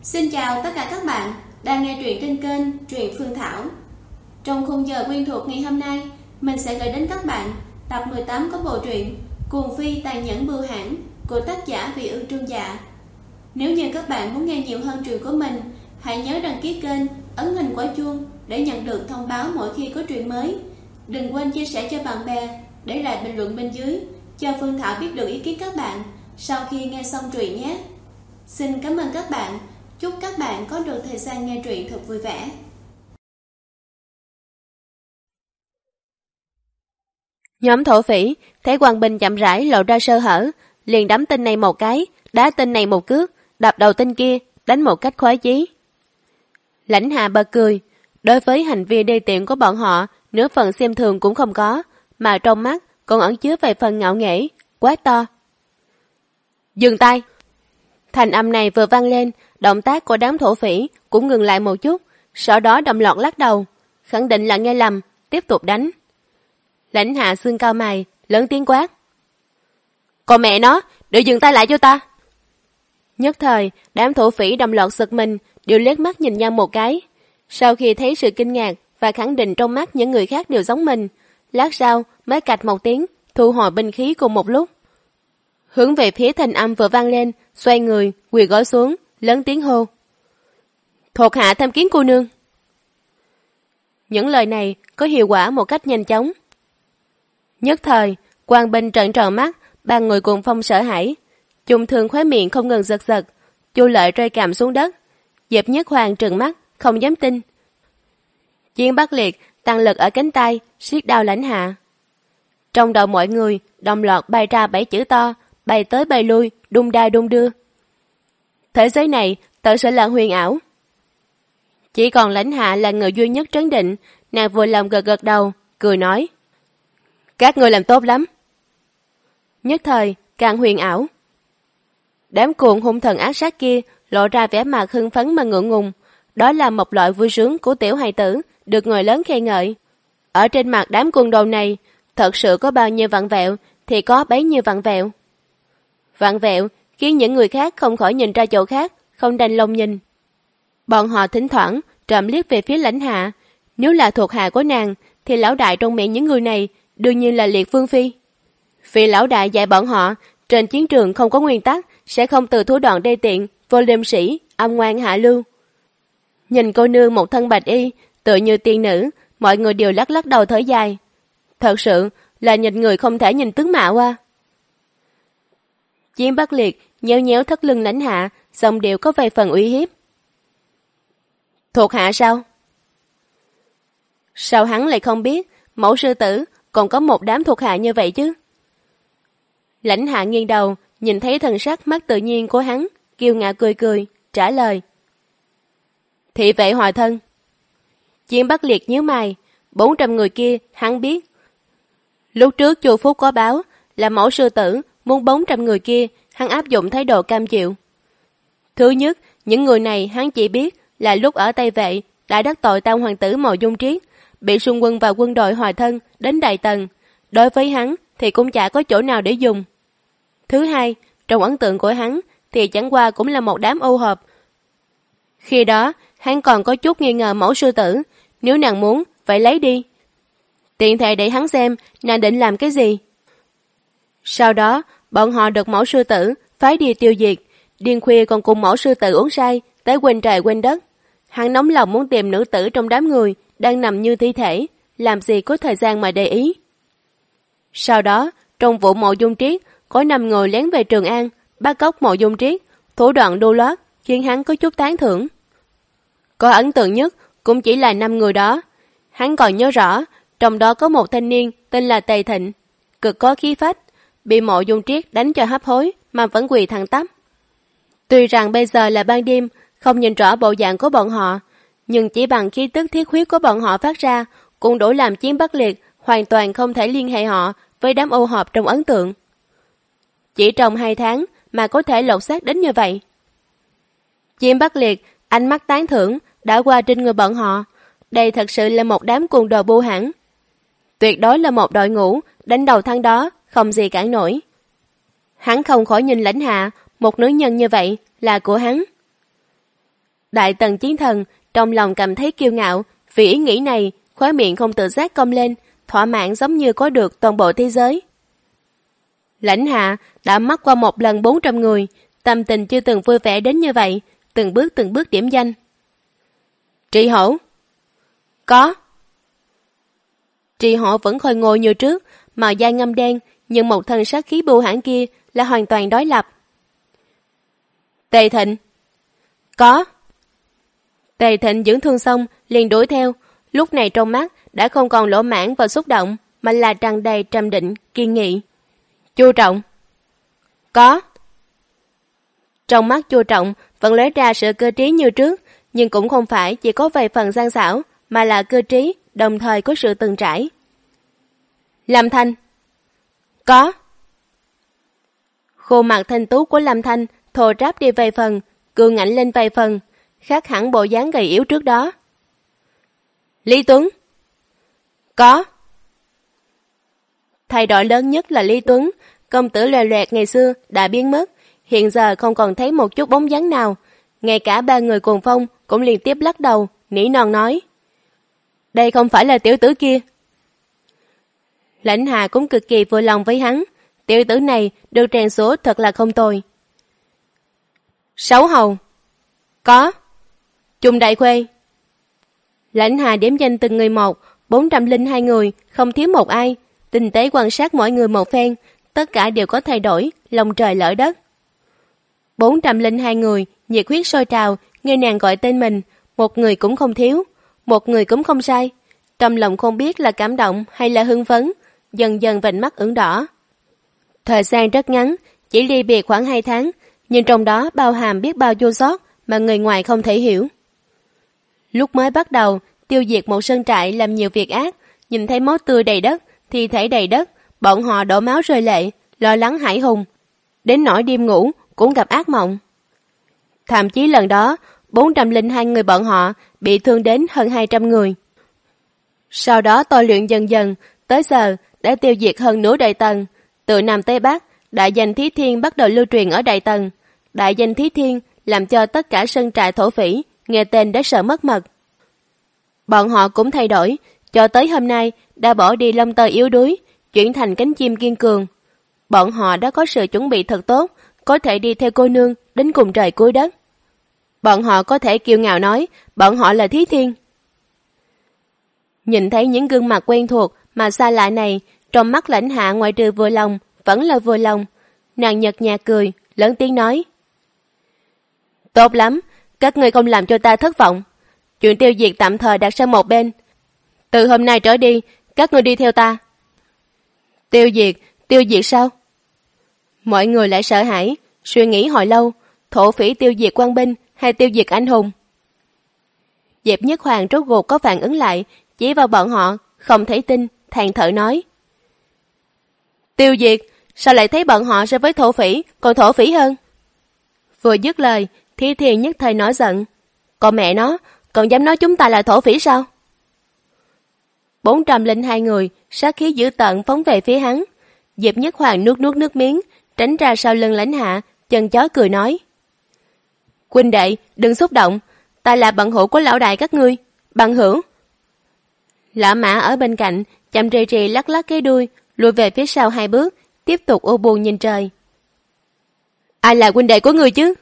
Xin chào tất cả các bạn đang nghe truyện trên kênh Truyện Phương Thảo. Trong khung giờ quen thuộc ngày hôm nay, mình sẽ gửi đến các bạn tập 18 của bộ truyện Cuồng Phi Tàn Nhẫn Bưu Hãn của tác giả Vị Ương Trương Dạ. Nếu như các bạn muốn nghe nhiều hơn truyện của mình, hãy nhớ đăng ký kênh, ấn hình quả chuông để nhận được thông báo mỗi khi có truyện mới. Đừng quên chia sẻ cho bạn bè, để lại bình luận bên dưới cho Phương Thảo biết được ý kiến các bạn sau khi nghe xong truyện nhé. Xin cảm ơn các bạn. Chúc các bạn có được thời gian nghe truyện thật vui vẻ. Nhóm thổ phỉ thấy Quang Bình chậm rãi lộ ra sơ hở, liền đấm tên này một cái, đá tên này một cước, đập đầu tên kia, đánh một cách khoái chí. Lãnh Hạ bật cười, đối với hành vi đê tiện của bọn họ, nửa phần xem thường cũng không có, mà trong mắt còn ẩn chứa vài phần ngạo nghễ, quát to. Dừng tay! Thành âm này vừa vang lên, động tác của đám thổ phỉ cũng ngừng lại một chút, sau đó đồng loạt lắc đầu, khẳng định là nghe lầm, tiếp tục đánh. Lãnh Hạ xương cao mày, lớn tiếng quát. Còn mẹ nó, đều dừng tay lại cho ta! Nhất thời, đám thổ phỉ đồng loạt giật mình, đều liếc mắt nhìn nhau một cái. Sau khi thấy sự kinh ngạc và khẳng định trong mắt những người khác đều giống mình, lát sau mới cạch một tiếng, thu hồi binh khí cùng một lúc. Hướng về phía thanh âm vừa vang lên, xoay người, quỳ gối xuống, lớn tiếng hô. Thuộc hạ tham kiến cô nương. Những lời này có hiệu quả một cách nhanh chóng. Nhất thời, Quang Bình trợn tròn mắt, ba người cùng phong sợ hãi. Chung Thương khóe miệng không ngừng giật giật, Chu Lợi rơi cằm xuống đất. Diệp Nhất Hoàng trừng mắt, không dám tin. Chiến Bắc Liệt tăng lực ở cánh tay, siết đao Lãnh Hạ. Trong đầu mọi người đồng loạt bay ra 7 chữ to, bay tới bay lui, đung đa đung đưa. Thế giới này thật sự là huyền ảo. Chỉ còn Lãnh Hạ là người duy nhất trấn định, nàng vừa lòng gật gật đầu, cười nói. Các người làm tốt lắm. Nhất thời, càng huyền ảo. Đám cuồng hung thần ác sát kia lộ ra vẻ mặt hưng phấn mà ngượng ngùng. Đó là một loại vui sướng của tiểu hài tử, được người lớn khen ngợi. Ở trên mặt đám cuồng đồ này, thật sự có bao nhiêu vặn vẹo thì có bấy nhiêu vặn vẹo. Vặn vẹo khiến những người khác không khỏi nhìn ra chỗ khác, không đành lòng nhìn. Bọn họ thỉnh thoảng trộm liếc về phía Lãnh Hạ. Nếu là thuộc hạ của nàng, thì lão đại trong miệng những người này đương nhiên là Liệt Vương Phi. Vì lão đại dạy bọn họ, trên chiến trường không có nguyên tắc, sẽ không từ thủ đoạn đê tiện, vô liêm sỉ, âm ngoan hạ lưu. Nhìn cô nương một thân bạch y, tựa như tiên nữ, mọi người đều lắc lắc đầu thở dài. Thật sự là nhìn người không thể nhìn tướng mạo à. Chiến Bắc Liệt nhéo nhéo thắt lưng Lãnh Hạ, giọng điệu có vài phần uy hiếp. Thuộc hạ sao? Sao hắn lại không biết mẫu sư tử còn có một đám thuộc hạ như vậy chứ? Lãnh Hạ nghiêng đầu, nhìn thấy thần sắc mắt tự nhiên của hắn, kiêu ngạo cười cười, trả lời. Thị vệ hòa thân. Chiến Bắc Liệt nhíu mày, 400 người kia hắn biết. Lúc trước Chu Phúc có báo là mẫu sư tử muốn 400 người kia, hắn áp dụng thái độ cam chịu. Thứ nhất, những người này hắn chỉ biết là lúc ở Tây Vệ đã đắc tội tam hoàng tử Mộ Dung Triết, bị xung quân và quân đội hòa thân đến Đại Tần. Đối với hắn thì cũng chả có chỗ nào để dùng. Thứ hai, trong ấn tượng của hắn thì chẳng qua cũng là một đám ô hợp. Khi đó, hắn còn có chút nghi ngờ mẫu sư tử, nếu nàng muốn, vậy lấy đi. Tiện thể để hắn xem nàng định làm cái gì. Sau đó, bọn họ được mẫu sư tử phái đi tiêu diệt, điên khuya còn cùng mẫu sư tử uống say, tới quên trời quên đất. Hắn nóng lòng muốn tìm nữ tử trong đám người đang nằm như thi thể, làm gì có thời gian mà để ý. Sau đó, trong vụ Mộ Dung Triết, có 5 người lén về Trường An, bắt cóc Mộ Dung Triết, thủ đoạn đô loát, khiến hắn có chút tán thưởng. Có ấn tượng nhất cũng chỉ là 5 người đó. Hắn còn nhớ rõ, trong đó có một thanh niên tên là Tề Thịnh, cực có khí phách, bị Mộ Dung Triết đánh cho hấp hối mà vẫn quỳ thẳng tắp. Tuy rằng bây giờ là ban đêm, không nhìn rõ bộ dạng của bọn họ, nhưng chỉ bằng khí tức thiết huyết của bọn họ phát ra cũng đủ làm Chiến Bắc Liệt hoàn toàn không thể liên hệ họ với đám ô hợp trong ấn tượng. Chỉ trong 2 tháng mà có thể lột xác đến như vậy. Chiến Bắc Liệt ánh mắt tán thưởng đã qua trên người bọn họ. Đây thật sự là một đám cuồng đồ Bưu Hãn. Tuyệt đối là một đội ngũ đánh đầu thắng đó, không gì cản nổi. Hắn không khỏi nhìn Lãnh Hạ, một nữ nhân như vậy là của hắn. Đại Tần chiến thần trong lòng cảm thấy kiêu ngạo, vì ý nghĩ này, khóe miệng không tự giác cong lên, thỏa mãn giống như có được toàn bộ thế giới. Lãnh Hạ đã mắc qua một lần 400 người, tâm tình chưa từng vui vẻ đến như vậy, từng bước điểm danh. Trị Hổ. Có. Trị Hổ vẫn khôi ngồi như trước, màu da ngăm đen, nhưng một thân sát khí bưu hãn kia là hoàn toàn đối lập. Tề Thịnh. Có. Tề Thịnh dưỡng thương xong liền đuổi theo, lúc này trong mắt đã không còn lỗ mãn và xúc động, mà là tràn đầy trầm định, kiên nghị. Chu Trọng. Có. Trong mắt Chu Trọng vẫn lóe ra sự cơ trí như trước, nhưng cũng không phải chỉ có vài phần gian xảo, mà là cơ trí, đồng thời có sự từng trải. Lâm Thanh. Có. Khuôn mặt thanh tú của Lâm Thanh thô ráp đi vài phần, cường ngạnh lên vài phần, khác hẳn bộ dáng gầy yếu trước đó. Lý Tuấn. Có. Thay đổi lớn nhất là Lý Tuấn, công tử loè loẹt ngày xưa đã biến mất, hiện giờ không còn thấy một chút bóng dáng nào. Ngay cả ba người cùng phong cũng liên tiếp lắc đầu, nỉ non nói. Đây không phải là tiểu tử kia. Lãnh Hà cũng cực kỳ vui lòng với hắn, tiểu tử này được rèn số thật là không tồi. Sáu Hầu. Có. Trung Đại Khuê. Lãnh Hà đếm danh từng người một, 402 người, không thiếu một ai, tinh tế quan sát mỗi người một phen, tất cả đều có thay đổi, lòng trời lỡ đất. 402 người, nhiệt huyết sôi trào, nghe nàng gọi tên mình, một người cũng không thiếu, một người cũng không sai. Trong lòng không biết là cảm động hay là hưng phấn, dần dần vành mắt ửng đỏ. Thời gian rất ngắn, chỉ ly biệt khoảng 2 tháng, nhưng trong đó bao hàm biết bao chua xót mà người ngoài không thể hiểu. Lúc mới bắt đầu, tiêu diệt một sơn trại làm nhiều việc ác, nhìn thấy máu tươi đầy đất, thi thể đầy đất, bọn họ đổ máu rơi lệ, lo lắng hãi hùng. Đến nỗi đêm ngủ cũng gặp ác mộng. Thậm chí lần đó, 402 người bọn họ bị thương đến hơn 200 người. Sau đó tôi luyện dần dần, tới giờ đã tiêu diệt hơn nửa Đại Tần. Từ Nam tới Bắc, đại danh Thí Thiên bắt đầu lưu truyền ở Đại Tần. Đại danh Thí Thiên làm cho tất cả sơn trại thổ phỉ nghe tên đã sợ mất mật. Bọn họ cũng thay đổi, cho tới hôm nay đã bỏ đi lông tơ yếu đuối, chuyển thành cánh chim kiên cường. Bọn họ đã có sự chuẩn bị thật tốt, có thể đi theo cô nương đến cùng trời cuối đất. Bọn họ có thể kiêu ngạo nói bọn họ là Thí Thiên. Nhìn thấy những gương mặt quen thuộc mà xa lạ này, trong mắt Lãnh Hạ ngoại trừ vui lòng vẫn là vui lòng. Nàng nhợt nhạt cười, lớn tiếng nói. Tốt lắm, các ngươi không làm cho ta thất vọng. Chuyện tiêu diệt tạm thời đặt sang một bên. Từ hôm nay trở đi, các ngươi đi theo ta. Tiêu diệt sao? Mọi người lại sợ hãi, suy nghĩ hồi lâu, thổ phỉ tiêu diệt quan binh hay tiêu diệt anh hùng? Diệp Nhất Hoàng rốt cuộc có phản ứng lại, chỉ vào bọn họ, không thể tin, than thở nói. Tiêu diệt, sao lại thấy bọn họ so với thổ phỉ, còn thổ phỉ hơn? Vừa dứt lời, Thí Thiên nhất thời nổi giận. Còn mẹ nó, còn dám nói chúng ta là thổ phỉ sao? 402 người, sát khí dữ tợn phóng về phía hắn. Diệp Nhất Hoàng nuốt nước miếng, tránh ra sau lưng Lãnh Hạ, chân chó cười nói. Huynh đệ, đừng xúc động, ta là bằng hữu của lão đại các ngươi, bằng hữu. Lã Mã ở bên cạnh, chậm rì rì lắc lắc cái đuôi, lùi về phía sau 2 bước, tiếp tục u buồn nhìn trời. Ai là huynh đệ của ngươi chứ?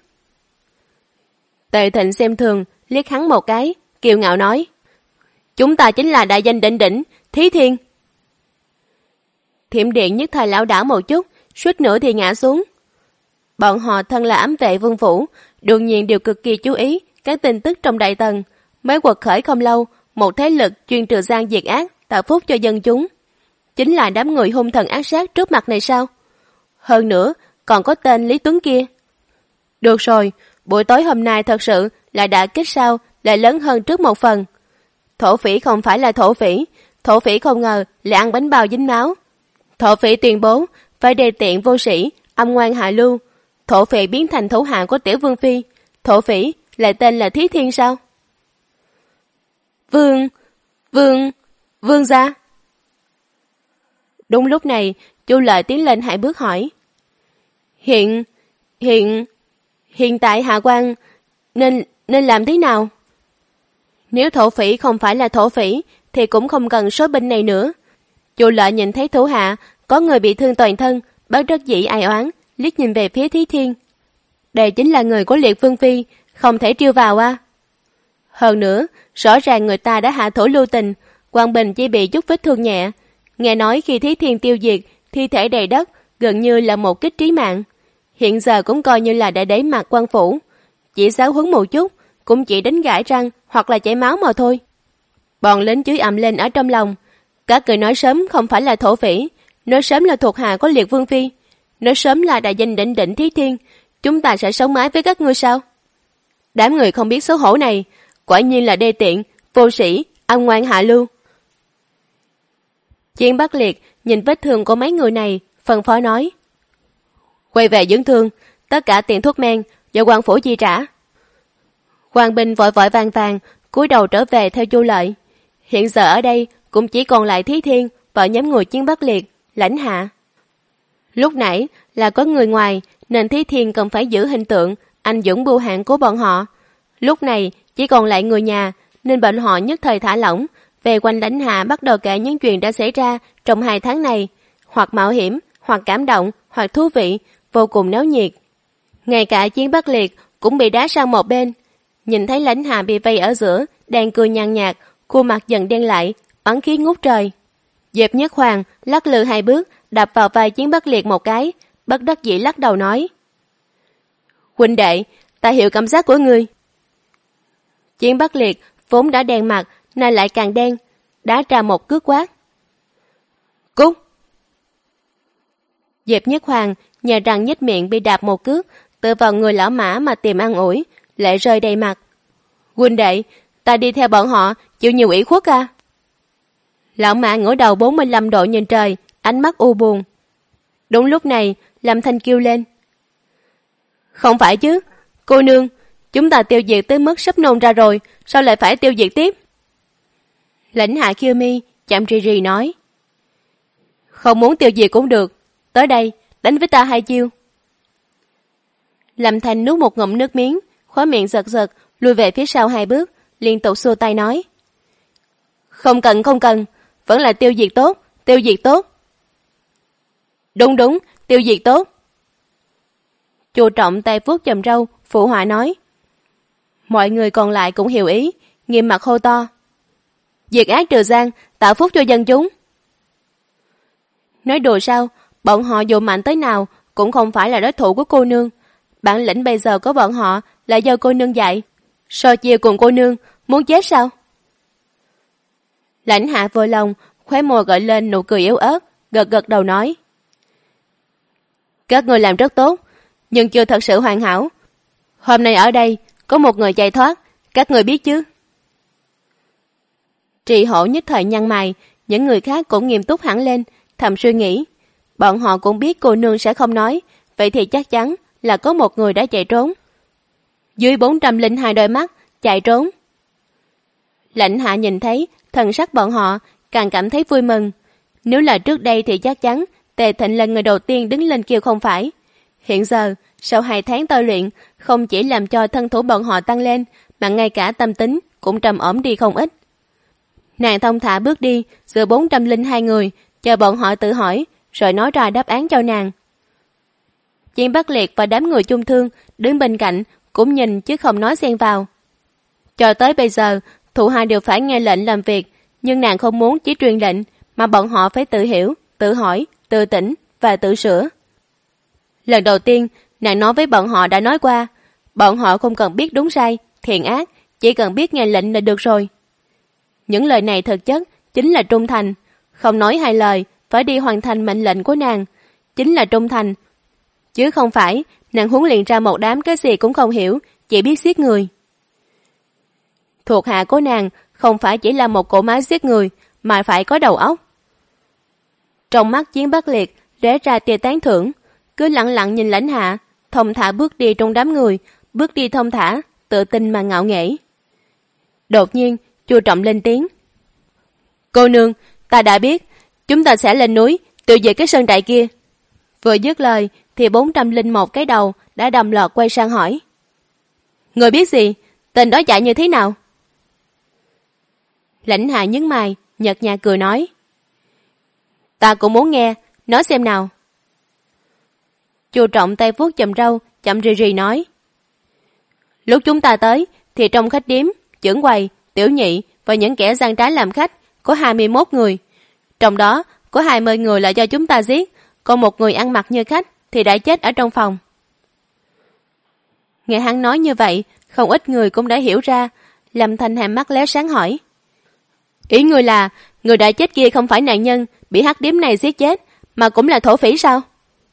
Tề Thịnh xem thường, liếc hắn một cái, kiêu ngạo nói. Chúng ta chính là đại danh đỉnh đỉnh, Thí Thiên. Thiểm điện nhất thời lão đảo một chút, suýt nữa thì ngã xuống. Bọn họ thân là ám vệ vương phủ, đương nhiên đều cực kỳ chú ý các tin tức trong Đại Tần. Mới quật khởi không lâu, một thế lực chuyên trừ gian diệt ác, tạo phúc cho dân chúng. Chính là đám người hung thần ác sát trước mặt này sao? Hơn nữa, còn có tên Lý Tuấn kia. Được rồi, buổi tối hôm nay thật sự là đã kích sao, lại lớn hơn trước một phần. Thổ phỉ không phải là thổ phỉ không ngờ lại ăn bánh bao dính máu. Thổ phỉ tuyên bố phải đề tiện vô sĩ, âm ngoan hạ lưu. Thổ phỉ biến thành thủ hạ của Tiểu Vương Phi. Thổ phỉ lại tên là Thí Thiên sao? Vương gia. Đúng lúc này, Chu Lợi tiến lên 2 bước hỏi. Hiện tại hạ quan nên làm thế nào? Nếu thổ phỉ không phải là thổ phỉ thì cũng không cần số binh này nữa. Chu Lợi nhìn thấy thủ hạ có người bị thương toàn thân, bất đắc dĩ ai oán, liếc nhìn về phía Thí Thiên. Đây chính là người của Liệt Vương Phi, không thể trêu vào à? Hơn nữa, rõ ràng người ta đã hạ thổ lưu tình, Quang Bình chỉ bị chút vết thương nhẹ. Nghe nói khi Thí Thiên tiêu diệt, thi thể đầy đất, gần như là một kích trí mạng. Hiện giờ cũng coi như là đã đẩy mặt quan phủ. Chỉ giáo huấn một chút, cũng chỉ đánh gãi răng hoặc là chảy máu mà thôi. Bọn lính chửi ầm lên ở trong lòng. Các người nói sớm không phải là thổ phỉ, nói sớm là thuộc hạ của Liệt Vương Phi, nói sớm là đại danh đỉnh đỉnh Thí Thiên, chúng ta sẽ sống mái với các ngươi sao? Đám người không biết xấu hổ này, quả nhiên là đê tiện, vô sĩ, ăn ngoan hạ lưu. Chiến Bắc Liệt nhìn vết thương của mấy người này, phân phó nói: quay về dưỡng thương, tất cả tiền thuốc men do quan phủ chi trả. Hoàng Bình vội vội vàng vàng cúi đầu trở về theo Chu Lợi. Hiện giờ ở đây cũng chỉ còn lại Thí Thiên và nhóm người Chiến Bắc Liệt, Lãnh Hạ. Lúc nãy là có người ngoài nên Thí Thiên cần phải giữ hình tượng anh dũng bưu hãn của bọn họ. Lúc này chỉ còn lại người nhà nên bọn họ nhất thời thả lỏng, về quanh Lãnh Hạ bắt đầu kể những chuyện đã xảy ra trong 2 tháng này, hoặc mạo hiểm, hoặc cảm động, hoặc thú vị, vô cùng náo nhiệt. Ngay cả Chiến Bắc Liệt cũng bị đá sang một bên. Nhìn thấy Lãnh Hạ bị vây ở giữa, đang cười nhàn nhạt, khuôn mặt dần đen lại, oán khí ngút trời. Diệp Nhất Hoàng lắc lư 2 bước, đập vào vai Chiến Bắc Liệt một cái, bất đắc dĩ lắc đầu nói: huynh đệ, ta hiểu cảm giác của ngươi. Chiến Bắc Liệt vốn đã đen mặt, nay lại càng đen, đá ra một cước quát: cút! Diệp Nhất Hoàng nhờ rằng nhếch miệng bị đạp một cước, tựa vào người lão mã mà tìm an ủi, lệ rơi đầy mặt. huynh đệ, ta đi theo bọn họ chịu nhiều ủy khuất à? Lão mã ngửa đầu 45 độ nhìn trời, ánh mắt u buồn. Đúng lúc này, Lâm Thanh kêu lên: không phải chứ, cô nương, chúng ta tiêu diệt tới mức sắp nôn ra rồi, sao lại phải tiêu diệt tiếp? Lãnh Hạ Kiêu Mi chậm rì rì nói: không muốn tiêu diệt cũng được, tới đây, đánh với ta 2 chiêu. Lâm Thanh nuốt một ngụm nước miếng, khóe miệng giật giật, lùi về phía sau 2 bước, liên tục xua tay nói: không cần, không cần, vẫn là tiêu diệt tốt, tiêu diệt tốt. Đúng đúng, tiêu diệt tốt. Chu Trọng tay vuốt chòm râu, phụ họa nói. Mọi người còn lại cũng hiểu ý, nghiêm mặt hô to: diệt ác trừ gian, tạo phúc cho dân chúng. Nói đùa sao, bọn họ dù mạnh tới nào cũng không phải là đối thủ của cô nương. Bản lĩnh bây giờ của bọn họ là do cô nương dạy, so chiêu cùng cô nương, muốn chết sao? Lãnh Hạ vô lòng, khóe môi gợi lên nụ cười yếu ớt, gật gật đầu nói: các người làm rất tốt, nhưng chưa thật sự hoàn hảo. Hôm nay ở đây có một người chạy thoát, các người biết chứ? Trì Hổ nhất thời nhăn mày, những người khác cũng nghiêm túc hẳn lên, thầm suy nghĩ. Bọn họ cũng biết cô nương sẽ không nói, vậy thì chắc chắn là có một người đã chạy trốn. Dưới 402 đôi mắt, chạy trốn. Lãnh Hạ nhìn thấy thần sắc bọn họ, càng cảm thấy vui mừng. Nếu là trước đây thì chắc chắn Tề Thịnh là người đầu tiên đứng lên kêu không phải. Hiện giờ, sau 2 tháng tôi luyện, không chỉ làm cho thân thủ bọn họ tăng lên, mà ngay cả tâm tính cũng trầm ổn đi không ít. Nàng thông thả bước đi giữa 402 người, chờ bọn họ tự hỏi, rồi nói ra đáp án cho nàng. Chiến Bắc Liệt và đám người chung thương đứng bên cạnh cũng nhìn chứ không nói xen vào. Cho tới bây giờ, thủ hạ đều phải nghe lệnh làm việc, nhưng nàng không muốn chỉ truyền lệnh, mà bọn họ phải tự hiểu, tự hỏi, tự tỉnh và tự sửa. Lần đầu tiên, nàng nói với bọn họ đã nói qua, bọn họ không cần biết đúng sai, thiện ác, chỉ cần biết nghe lệnh là được rồi. Những lời này thực chất chính là trung thành, không nói 2 lời, phải đi hoàn thành mệnh lệnh của nàng, chính là trung thành. Chứ không phải nàng huấn luyện ra một đám cái gì cũng không hiểu, chỉ biết giết người. Thuộc hạ của nàng không phải chỉ là một cỗ máy giết người, mà phải có đầu óc. Trong mắt Chiến Bắc Liệt lóe ra tia tán thưởng, cứ lặng lặng nhìn Lãnh Hạ, thông thả bước đi trong đám người, bước đi thông thả, tự tin mà ngạo nghễ. Đột nhiên, Chu Trọng lên tiếng: cô nương, ta đã biết, chúng ta sẽ lên núi tiêu diệt cái sơn trại kia. Vừa dứt lời thì 401 cái đầu đã đầm lọt quay sang hỏi: người biết gì? Tên đó chạy như thế nào? Lãnh Hạ nhướng mày, nhợt nhạt cười nói. Ta cũng muốn nghe, nói xem nào. Chu Trọng tay vuốt chùm râu, chậm rì rì nói. Lúc chúng ta tới, thì trong khách điếm, chưởng quầy, tiểu nhị và những kẻ gian trá làm khách có 21 người. Trong đó, có 20 người là do chúng ta giết, còn một người ăn mặc như khách thì đã chết ở trong phòng. Nghe hắn nói như vậy, không ít người cũng đã hiểu ra. Lâm Thanh hàm mắt lóe sáng hỏi. Ý người là, người đã chết kia không phải nạn nhân bị hắc điếm này giết chết, mà cũng là thổ phỉ sao?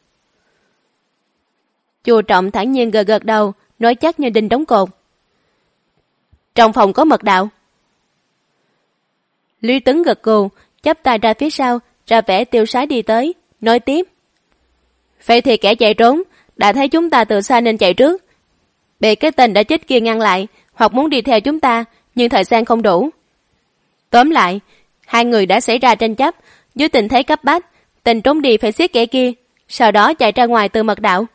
Chu Trọng thản nhiên gật gật đầu, nói chắc như đinh đóng cột. Trong phòng có mật đạo. Lý Tấn gật gù, chắp tay ra phía sau, ra vẻ tiêu sái đi tới, nói tiếp. Vậy thì kẻ chạy trốn, đã thấy chúng ta từ xa nên chạy trước. Bị cái tên đã chết kia ngăn lại, hoặc muốn đi theo chúng ta, nhưng thời gian không đủ. Tóm lại, hai người đã xảy ra tranh chấp, dưới tình thế cấp bách, tình trốn đi phải giết kẻ kia, sau đó chạy ra ngoài từ mật đạo.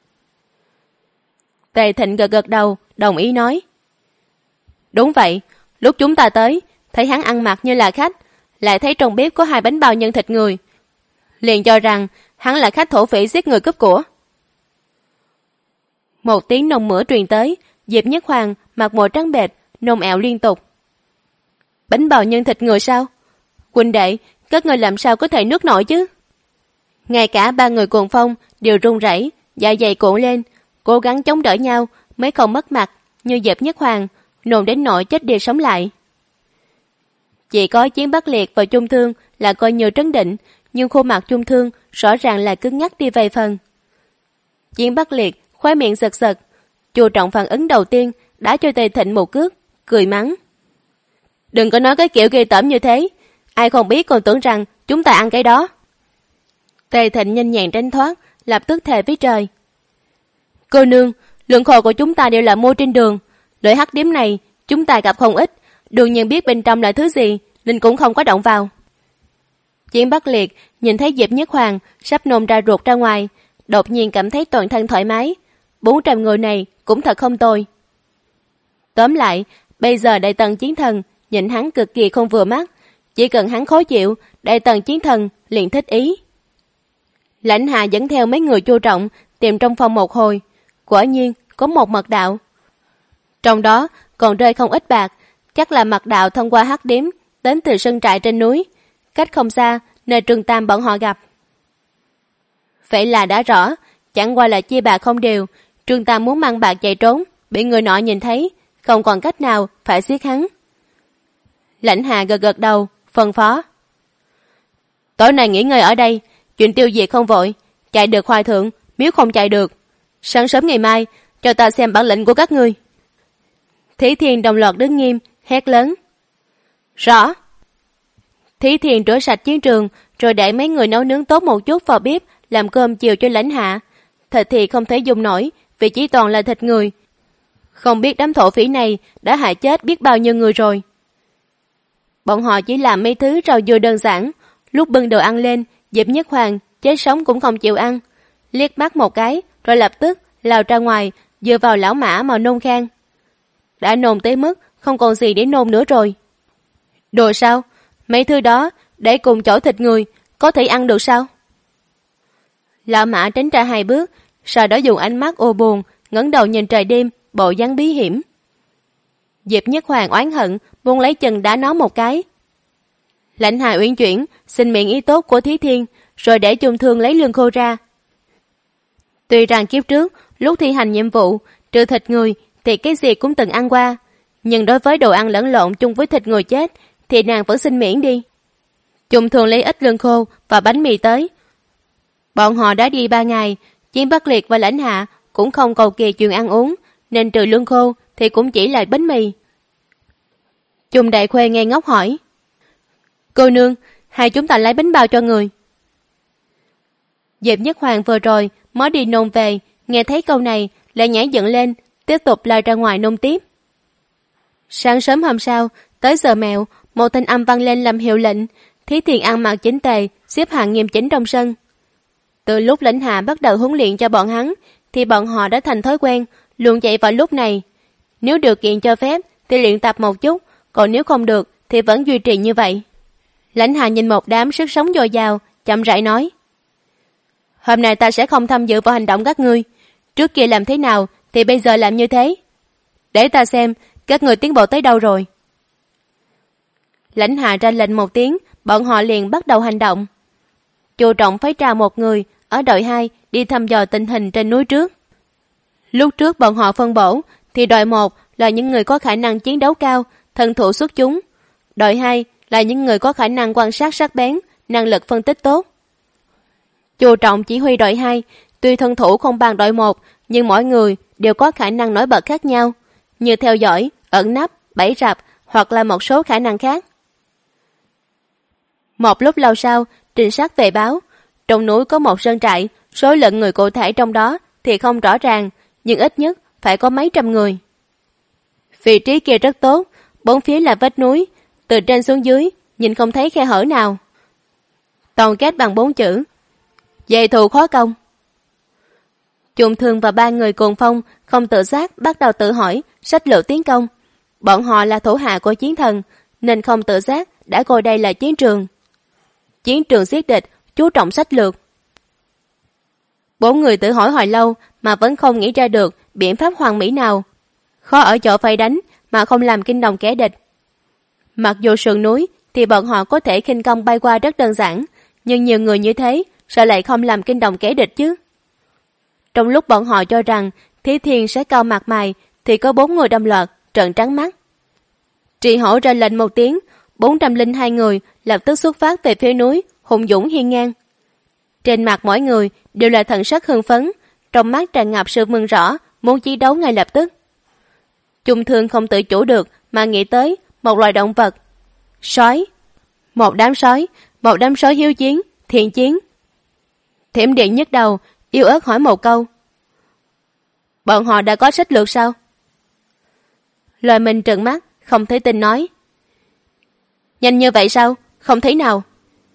Tề Thịnh gật gật đầu, đồng ý nói. Đúng vậy, lúc chúng ta tới, thấy hắn ăn mặc như là khách, lại thấy trong bếp có 2 bánh bao nhân thịt người. Liền cho rằng hắn là khách thổ phỉ giết người cướp của. Một tiếng nồng mửa truyền tới, Diệp Nhất Hoàng mặt mày trắng bệch, nôn ẹo liên tục. Bánh bao nhân thịt người sao? Huynh đệ, các người làm sao có thể nuốt nổi chứ? Ngay cả 3 người cuồng phong đều run rẩy, dạ dày cuộn lên, cố gắng chống đỡ nhau mới không mất mặt như Diệp Nhất Hoàng, nôn đến nỗi chết đi sống lại. Chỉ có Chiến Bắc Liệt và Chung Thương là coi như trấn định, nhưng khuôn mặt Chung Thương rõ ràng là cứng nhắc đi vài phần. Chiến Bắc Liệt khóe miệng giật giật, Chu Trọng phản ứng đầu tiên đã cho Tề Thịnh một cước, cười mắng. Đừng có nói cái kiểu ghê tởm như thế, ai không biết còn tưởng rằng chúng ta ăn cái đó. Tề Thịnh nhanh nhẹn tránh thoát, lập tức thề với trời. Cô nương, lượng khổ của chúng ta đều là mua trên đường, loại hắc điếm này chúng ta gặp không ít, đương nhiên biết bên trong là thứ gì nên cũng không có động vào. Chiến Bắc Liệt nhìn thấy Diệp Nhất Hoàng sắp nôn ra ruột ra ngoài, đột nhiên cảm thấy toàn thân thoải mái. 400 người này cũng thật không tồi. Tóm lại, bây giờ Đại Tần Chiến Thần nhìn hắn cực kỳ không vừa mắt, chỉ cần hắn khó chịu, Đại Tần Chiến Thần liền thích ý. Lãnh Hạ dẫn theo mấy người Chu Trọng tìm trong phòng một hồi, quả nhiên có một mật đạo. Trong đó còn rơi không ít bạc, chắc là mật đạo thông qua hắc điếm đến từ sân trại trên núi, cách không xa nơi Trương Tam bọn họ gặp. Vậy là đã rõ, chẳng qua là chia bạc không đều, Trương Tam muốn mang bạc chạy trốn, bị người nọ nhìn thấy, không còn cách nào phải giết hắn. Lãnh Hạ gật gật đầu, phân phó. Tối nay nghỉ ngơi ở đây, chuyện tiêu diệt không vội, chạy được hoài thượng, nếu không chạy được. Sáng sớm ngày mai, cho ta xem bản lĩnh của các ngươi. Thí Thiên đồng loạt đứng nghiêm, hét lớn. Rõ. Thí Thiên rửa sạch chiến trường, rồi để mấy người nấu nướng tốt một chút vào bếp, làm cơm chiều cho Lãnh Hạ. Thịt thì không thể dùng nổi, vì chỉ toàn là thịt người. Không biết đám thổ phỉ này đã hại chết biết bao nhiêu người rồi. Bọn họ chỉ làm mấy thứ rau dưa đơn giản, lúc bưng đồ ăn lên, Diệp Nhất Hoàng chết sống cũng không chịu ăn, liếc mắt một cái rồi lập tức lao ra ngoài, dựa vào lão mã mà nôn khan. Đã nôn tới mức không còn gì để nôn nữa rồi. Đồ sao? Mấy thứ đó để cùng chỗ thịt người có thể ăn được sao? Lão mã tránh ra 2 bước, sau đó dùng ánh mắt ô buồn ngẩng đầu nhìn trời đêm, bộ dáng bí hiểm. Diệp Nhất Hoàng oán hận muốn lấy chân đá nó một cái. Lãnh Hạ uyển chuyển xin miệng ý tốt của Thí Thiên, rồi để Chung Thương lấy lương khô ra. Tuy rằng kiếp trước lúc thi hành nhiệm vụ trừ thịt người thì cái gì cũng từng ăn qua, nhưng đối với đồ ăn lẫn lộn chung với thịt người chết thì nàng vẫn xin miễn đi. Chung Thương lấy ít lương khô và bánh mì tới. Bọn họ đã đi 3 ngày, Chiến Bắc Liệt và Lãnh Hạ cũng không cầu kỳ chuyện ăn uống, nên trừ lương khô thì cũng chỉ là bánh mì. Chung Đại Khuê nghe ngốc hỏi. Cô nương, hai chúng ta lấy bánh bao cho người. Diệp Nhất Hoàng vừa rồi mới đi nôn về, nghe thấy câu này lại nhảy dựng lên, tiếp tục lao ra ngoài nôn tiếp. Sáng sớm hôm sau, tới giờ mẹo, một thanh âm vang lên làm hiệu lệnh. Thí Thiên ăn mặc chỉnh tề, xếp hàng nghiêm chỉnh trong sân. Từ lúc Lãnh Hạ bắt đầu huấn luyện cho bọn hắn, thì bọn họ đã thành thói quen, luôn chạy vào lúc này. Nếu điều kiện cho phép thì luyện tập một chút, còn nếu không được thì vẫn duy trì như vậy. Lãnh Hà nhìn một đám sức sống dồi dào, chậm rãi nói. Hôm nay ta sẽ không tham dự vào hành động các ngươi. Trước kia làm thế nào thì bây giờ làm như thế. Để ta xem các người tiến bộ tới đâu rồi. Lãnh Hà ra lệnh một tiếng, bọn họ liền bắt đầu hành động. Chu Trọng phái ra một người ở đội 2 đi thăm dò tình hình trên núi trước. Lúc trước bọn họ phân bổ thì đội 1 là những người có khả năng chiến đấu cao, thân thủ xuất chúng. Đội 2 là những người có khả năng quan sát sắc bén, năng lực phân tích tốt. Chu Trọng chỉ huy đội 2, tuy thân thủ không bằng đội 1, nhưng mỗi người đều có khả năng nổi bật khác nhau, như theo dõi, ẩn nấp, bẫy rập hoặc là một số khả năng khác. Một lúc lâu sau, trinh sát về báo, trong núi có một sơn trại, số lượng người cụ thể trong đó thì không rõ ràng, nhưng ít nhất phải có mấy trăm người. Vị trí kia rất tốt, bốn phía là vách núi, từ trên xuống dưới, nhìn không thấy khe hở nào. Toàn kết bằng 4 chữ: dày thù khó công. Trùng Thương và 3 người cùng phong không tự giác bắt đầu tự hỏi sách lược tiến công. Bọn họ là thủ hạ của chiến thần, nên không tự giác đã coi đây là chiến trường. Chiến trường giết địch, chú trọng sách lược. 4 người tự hỏi hồi lâu mà vẫn không nghĩ ra được biện pháp hoàn mỹ nào. Khó ở chỗ phải đánh mà không làm kinh động kẻ địch. Mặc dù sườn núi thì bọn họ có thể khinh công bay qua rất đơn giản, nhưng nhiều người như thế sao lại không làm kinh động kẻ địch chứ? Trong lúc bọn họ cho rằng Thí Thiên sẽ cao mặt mày thì có 4 người đâm loạt, trợn trắng mắt. Trị Hổ ra lệnh một tiếng, 402 người lập tức xuất phát về phía núi, hùng dũng hiên ngang. Trên mặt mỗi người đều là thần sắc hưng phấn, trong mắt tràn ngập sự mừng rõ, muốn chiến đấu ngay lập tức. Trung Thương không tự chủ được mà nghĩ tới một loài động vật. Sói. Một đám sói hiếu chiến, thiện chiến. Thiểm Điện nhức đầu, yếu ớt hỏi một câu. Bọn họ đã có sách lược sao? Loài Minh trợn mắt, không thể tin nói. Nhanh như vậy sao? Không thấy nào.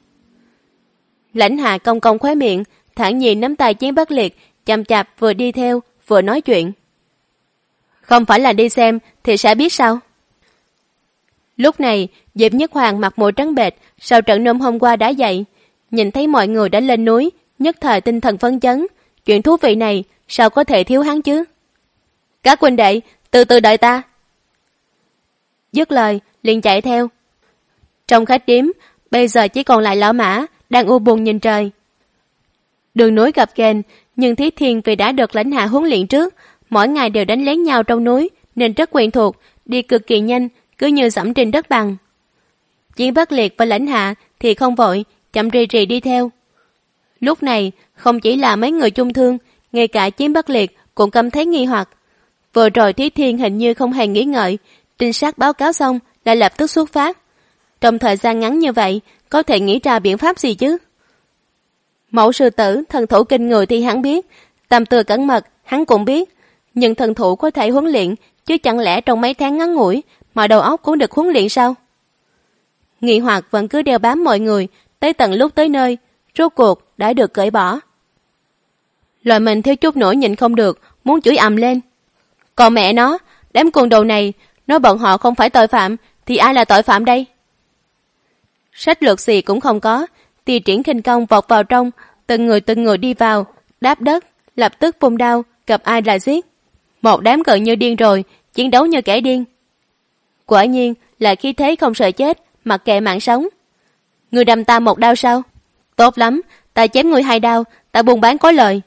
Lãnh Hà cong cong khóe miệng, thản nhiên nắm tay Chiến Bất Liệt, chậm chạp vừa đi theo, vừa nói chuyện. Không phải là đi xem thì sẽ biết sao? Lúc này, Diệp Nhất Hoàng mặt mũi trắng bệch, sau trận nôm hôm qua đã dậy, nhìn thấy mọi người đã lên núi, nhất thời tinh thần phấn chấn. Chuyện thú vị này sao có thể thiếu hắn chứ? Các huynh đệ, từ từ đợi ta. Dứt lời, liền chạy theo. Trong khách điếm, bây giờ chỉ còn lại Lão Mã đang u buồn nhìn trời. Đường núi gập ghềnh, nhưng Thí Thiên vì đã được Lãnh Hạ huấn luyện trước, mỗi ngày đều đánh lén nhau trong núi nên rất quen thuộc, đi cực kỳ nhanh, cứ như dẫm trên đất bằng. Chiến Bất Liệt và Lãnh Hạ thì không vội, chậm rì rì đi theo. Lúc này, không chỉ là mấy người Trung Thương, ngay cả Chiến Bất Liệt cũng cảm thấy nghi hoặc. Vừa rồi Thí Thiên hình như không hề nghĩ ngợi, trinh sát báo cáo xong lại lập tức xuất phát. Trong thời gian ngắn như vậy, có thể nghĩ ra biện pháp gì chứ? Mẫu sư tử, thần thủ kinh người thì hắn biết, tam tư cẩn mật hắn cũng biết, nhưng thần thủ có thể huấn luyện, chứ chẳng lẽ trong mấy tháng ngắn ngủi mà đầu óc cũng được huấn luyện sao? Nghi hoặc vẫn cứ đeo bám mọi người, tới tận lúc tới nơi, rốt cuộc đã được cởi bỏ. Loại mình thiếu chút nữa nhịn không được, muốn chửi ầm lên. Còn mẹ nó, đám cuồng đồ này, nói bọn họ không phải tội phạm, thì ai là tội phạm đây? Sách lược gì cũng không có, Ti Triển khinh công vọt vào trong, từng người đi vào, đáp đất, lập tức vung đao, gặp ai là giết. Một đám gần như điên rồi, chiến đấu như kẻ điên. Quả nhiên là khí thế không sợ chết, mặc kệ mạng sống. Người đâm ta một đao sao? Tốt lắm, ta chém người 2 đao, ta buôn bán có lời.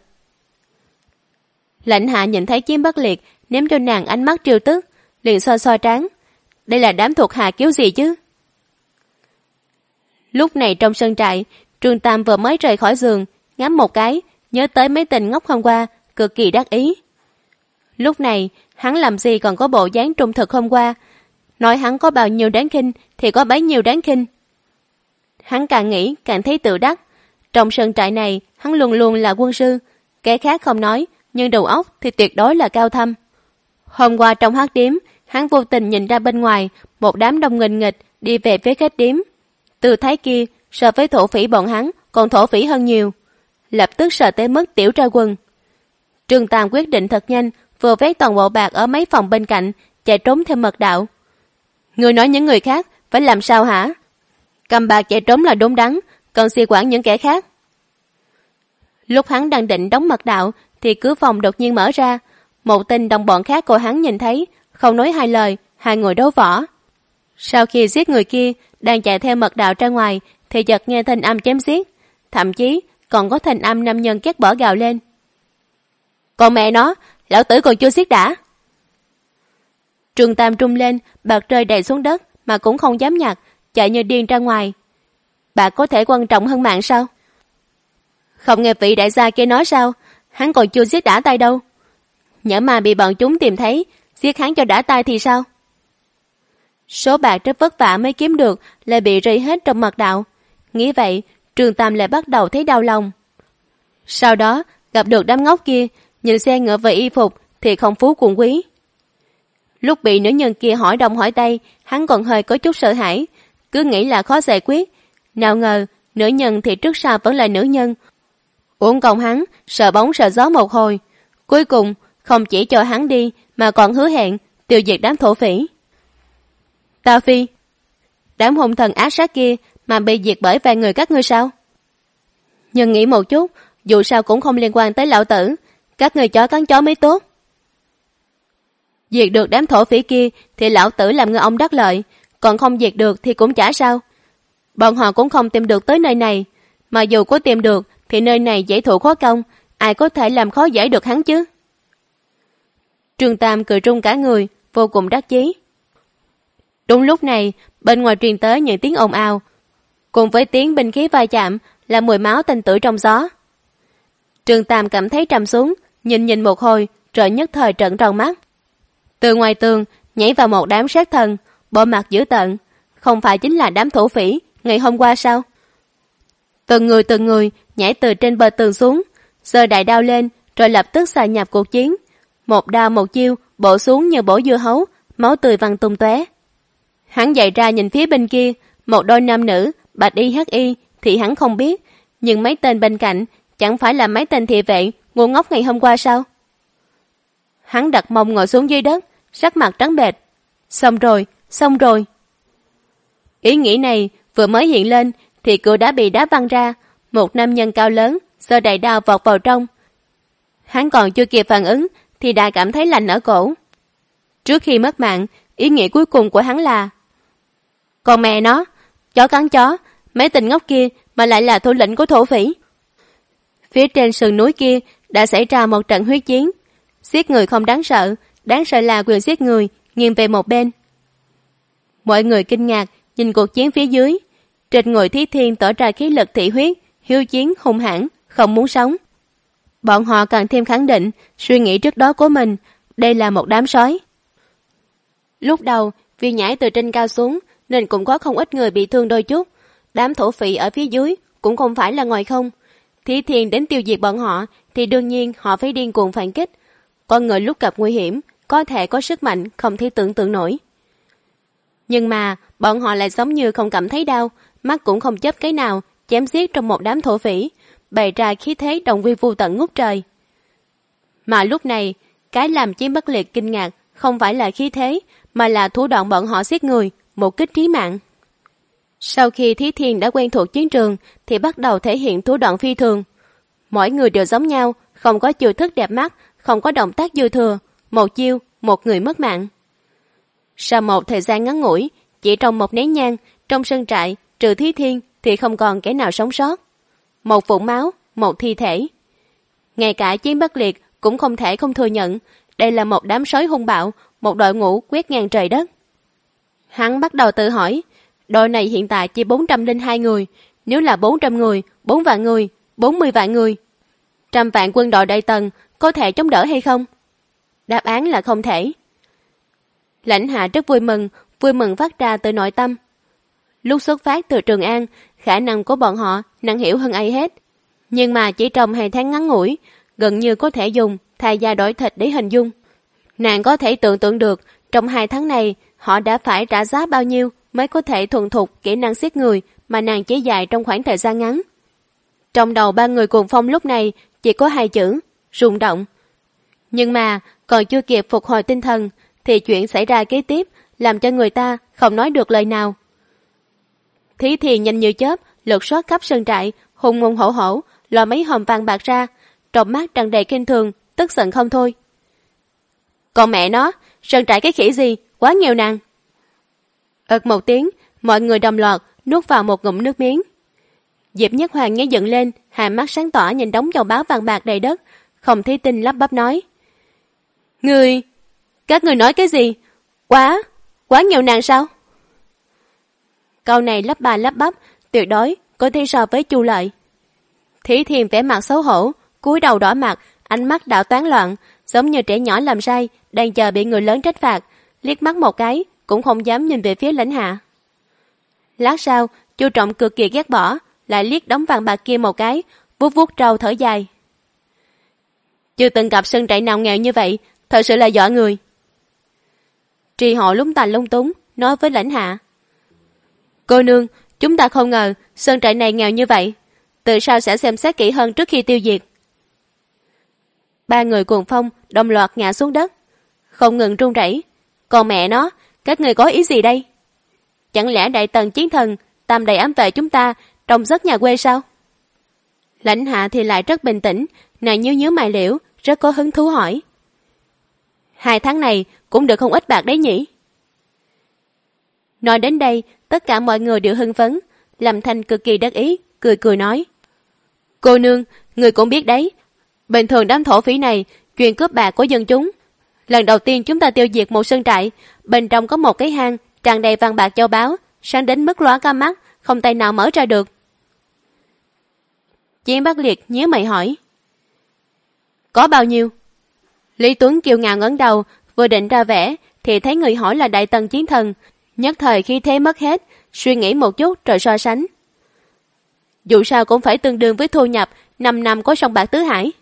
Lãnh Hạ nhìn thấy Chiến Bất Liệt, ném cho nàng ánh mắt trêu tức, liền xoa trán. Đây là đám thuộc hạ kiếu gì chứ? Lúc này trong sân trại, Trương Tam vừa mới rời khỏi giường, ngắm một cái, nhớ tới mấy tình ngốc hôm qua, cực kỳ đắc ý. Lúc này, hắn làm gì còn có bộ dáng trung thực hôm qua, nói hắn có bao nhiêu đáng khinh thì có bấy nhiêu đáng khinh. Hắn càng nghĩ càng thấy tự đắc. Trong sân trại này, hắn luôn luôn là quân sư, kẻ khác không nói, nhưng đầu óc thì tuyệt đối là cao thâm. Hôm qua trong hát điếm, hắn vô tình nhìn ra bên ngoài một đám đông nghịch nghịch đi về phía khách điếm. Tư thái kia so với thổ phỉ bọn hắn còn thổ phỉ hơn nhiều, lập tức sợ tới mức tiểu ra quần. Trương Tam quyết định thật nhanh, vừa vét toàn bộ bạc ở mấy phòng bên cạnh, chạy trốn theo mật đạo. Ngươi nói những người khác phải làm sao hả? Cầm bạc chạy trốn là đúng đắn, còn xì quản những kẻ khác. Lúc hắn đang định đóng mật đạo thì cửa phòng đột nhiên mở ra. Một tên đồng bọn khác của hắn nhìn thấy, không nói hai lời, hai người đấu võ. Sau khi giết người kia đang chạy theo mật đạo ra ngoài thì chợt nghe thanh âm chém giết, thậm chí còn có thanh âm nam nhân két bỏ gào lên. Còn mẹ nó, lão tử còn chưa giết đã. Trương Tam trung lên, bạc rơi đầy xuống đất mà cũng không dám nhặt, chạy như điên ra ngoài. Bạc có thể quan trọng hơn mạng sao? Không nghe vị đại gia kia nói sao, hắn còn chưa giết đã tay đâu. Nhỡ mà bị bọn chúng tìm thấy, giết hắn cho đã tay thì sao? Số bạc rất vất vả mới kiếm được lại bị rơi hết trong mật đạo. Nghĩ vậy, Trương Tam lại bắt đầu thấy đau lòng. Sau đó, gặp được đám ngốc kia, nhìn xe ngựa về y phục thì không phú cùng quý. Lúc bị nữ nhân kia hỏi đông hỏi tây, hắn còn hơi có chút sợ hãi, cứ nghĩ là khó giải quyết. Nào ngờ, nữ nhân thì trước sau vẫn là nữ nhân. Uổng công hắn, sợ bóng sợ gió một hồi. Cuối cùng, không chỉ cho hắn đi, mà còn hứa hẹn tiêu diệt đám thổ phỉ. Tào Phi, đám hung thần ác sát kia mà bị diệt bởi vài người các ngươi sao? Nhưng nghĩ một chút, dù sao cũng không liên quan tới lão tử, các người chó cắn chó mới tốt. Diệt được đám thổ phỉ kia thì lão tử làm người ông đắc lợi, còn không diệt được thì cũng chả sao. Bọn họ cũng không tìm được tới nơi này, mà dù có tìm được thì nơi này dễ thụ khó công, ai có thể làm khó dễ được hắn chứ? Trương Tam cười rung cả người, vô cùng đắc chí. Đúng lúc này, bên ngoài truyền tới những tiếng ồn ào, cùng với tiếng binh khí va chạm là mùi máu tanh tưởi trong gió. Trương Tam cảm thấy trầm xuống, nhìn một hồi, rồi nhất thời trợn tròn mắt. Từ ngoài tường nhảy vào một đám sát thần, bộ mặt dữ tợn, không phải chính là đám thổ phỉ ngày hôm qua sao? Từng người nhảy từ trên bờ tường xuống, giơ đại đao lên, rồi lập tức xà nhập cuộc chiến. Một đao một chiêu, bổ xuống như bổ dưa hấu, máu tươi văng tung tóe. Hắn dậy ra nhìn phía bên kia, một đôi nam nữ, bạch y hắc y thì hắn không biết, nhưng mấy tên bên cạnh chẳng phải là mấy tên thị vệ ngu ngốc ngày hôm qua sao? Hắn đặt mông ngồi xuống dưới đất, sắc mặt trắng bệch. Xong rồi. Ý nghĩ này vừa mới hiện lên thì cửa đã bị đá văng ra, một nam nhân cao lớn giơ đại đao vọt vào trong. Hắn còn chưa kịp phản ứng thì đã cảm thấy lạnh ở cổ. Trước khi mất mạng, ý nghĩ cuối cùng của hắn là: còn mẹ nó, chó cắn chó, mấy tên ngốc kia mà lại là thủ lĩnh của thổ phỉ. Phía trên sườn núi kia đã xảy ra một trận huyết chiến. Giết người không đáng sợ là quyền giết người nghiêng về một bên. Mọi người kinh ngạc nhìn cuộc chiến phía dưới. Trên người Thí Thiên tỏ ra khí lực thị huyết, hiếu chiến hung hãn, không muốn sống. Bọn họ càng thêm khẳng định suy nghĩ trước đó của mình, đây là một đám sói. Lúc đầu vì nhảy từ trên cao xuống nên cũng có không ít người bị thương đôi chút. Đám thổ phỉ ở phía dưới cũng không phải là ngoài không. Thí Thiên đến tiêu diệt bọn họ thì đương nhiên họ phải điên cuồng phản kích. Con người lúc gặp nguy hiểm có thể có sức mạnh không thể tưởng tượng nổi. Nhưng mà bọn họ lại giống như không cảm thấy đau, mắt cũng không chớp cái nào, chém giết trong một đám thổ phỉ, bày ra khí thế đồng quy vu tận ngút trời. Mà lúc này, cái làm Chiến Bất Liệt kinh ngạc không phải là khí thế, mà là thủ đoạn bọn họ giết người, một kích trí mạng. Sau khi Thí Thiên đã quen thuộc chiến trường thì bắt đầu thể hiện thủ đoạn phi thường. Mỗi người đều giống nhau, không có chiêu thức đẹp mắt, không có động tác dư thừa, một chiêu, một người mất mạng. Sau một thời gian ngắn ngủi, chỉ trong một nén nhang, trong sân trại, trừ Thí Thiên thì không còn kẻ nào sống sót. Một vũng máu, một thi thể. Ngay cả Chiến Bất Liệt cũng không thể không thừa nhận, đây là một đám sói hung bạo, một đội ngũ quét ngang trời đất. Hắn bắt đầu tự hỏi, đội này hiện tại chỉ 402 người, nếu là 400 người, 4 vạn người, 40 vạn người. 100 vạn quân đội Đại Tần có thể chống đỡ hay không? Đáp án là không thể. Lãnh Hạ rất vui mừng phát ra từ nội tâm. Lúc xuất phát từ Trường An, khả năng của bọn họ năng hiểu hơn ai hết. Nhưng mà chỉ trong 2 tháng ngắn ngủi, gần như có thể dùng thay da đổi thịt để hình dung. Nàng có thể tưởng tượng được trong 2 tháng này họ đã phải trả giá bao nhiêu mới có thể thuần thục kỹ năng giết người mà nàng chỉ dạy trong khoảng thời gian ngắn. Trong đầu 3 người cuồng phong lúc này chỉ có 2 chữ, rung động. Nhưng mà còn chưa kịp phục hồi tinh thần thì chuyện xảy ra kế tiếp làm cho người ta không nói được lời nào. Thí Thiền nhanh như chớp lượt soát khắp sơn trại, hùng hùng hổ hổ lòi mấy hòm vàng bạc ra, trong mắt tràn đầy kinh thường, tức giận không thôi. Còn mẹ nó, sơn trại cái khỉ gì, quá nghèo nàn. Ực một tiếng, mọi người đồng loạt nuốt vào một ngụm nước miếng. Diệp Nhất Hoàng nhếch dựng lên, hai mắt sáng tỏ nhìn đống châu báu vàng bạc đầy đất, không thấy tin lắp bắp nói: Các người nói cái gì? Quá nghèo nàn sao? Câu này lắp ba lắp bắp, tuyệt đối có thể so với Chu Lợi. Thí Thiền vẻ mặt xấu hổ, cúi đầu đỏ mặt, ánh mắt đảo toán loạn, giống như trẻ nhỏ làm sai, đang chờ bị người lớn trách phạt, liếc mắt một cái cũng không dám nhìn về phía Lãnh Hạ. Lát sau, Chu Trọng cực kỳ ghét bỏ, lại liếc đống vàng bạc kia một cái, vuốt vuốt râu thở dài. Chưa từng gặp sơn trại nào nghèo như vậy, thật sự là giỏi người. Tri Hộ lúng tành lung túng, nói với Lãnh Hạ: Cô nương, chúng ta không ngờ sơn trại này nghèo như vậy, từ sau sẽ xem xét kỹ hơn trước khi tiêu diệt. Ba người cuồng phong đồng loạt ngã xuống đất, không ngừng run rẩy. Còn mẹ nó, các người có ý gì đây? Chẳng lẽ đại tần chiến thần tam đầy ám vệ chúng ta trông rất nhà quê sao? Lãnh Hạ thì lại rất bình tĩnh, nàng nhíu mày liễu, rất có hứng thú hỏi: 2 tháng này cũng được không ít bạc đấy nhỉ? Nói đến đây, tất cả mọi người đều hưng phấn. Lâm Thanh cực kỳ đắc ý, cười nói: Cô nương, người cũng biết đấy, bình thường đám thổ phỉ này chuyên cướp bạc của dân chúng. Lần đầu tiên chúng ta tiêu diệt một sơn trại, bên trong có một cái hang tràn đầy vàng bạc châu báu, sáng đến mức lóa cả mắt, không tay nào mở ra được. Chiến Bắc Liệt nhíu mày hỏi: Có bao nhiêu? Lý Tuấn kiêu ngạo ngẩng đầu, vừa định ra vẻ thì thấy người hỏi là đại tần chiến thần, nhất thời khí thế mất hết, suy nghĩ một chút rồi so sánh. Dù sao cũng phải tương đương với thu nhập 5 năm có sông bạc tứ hải.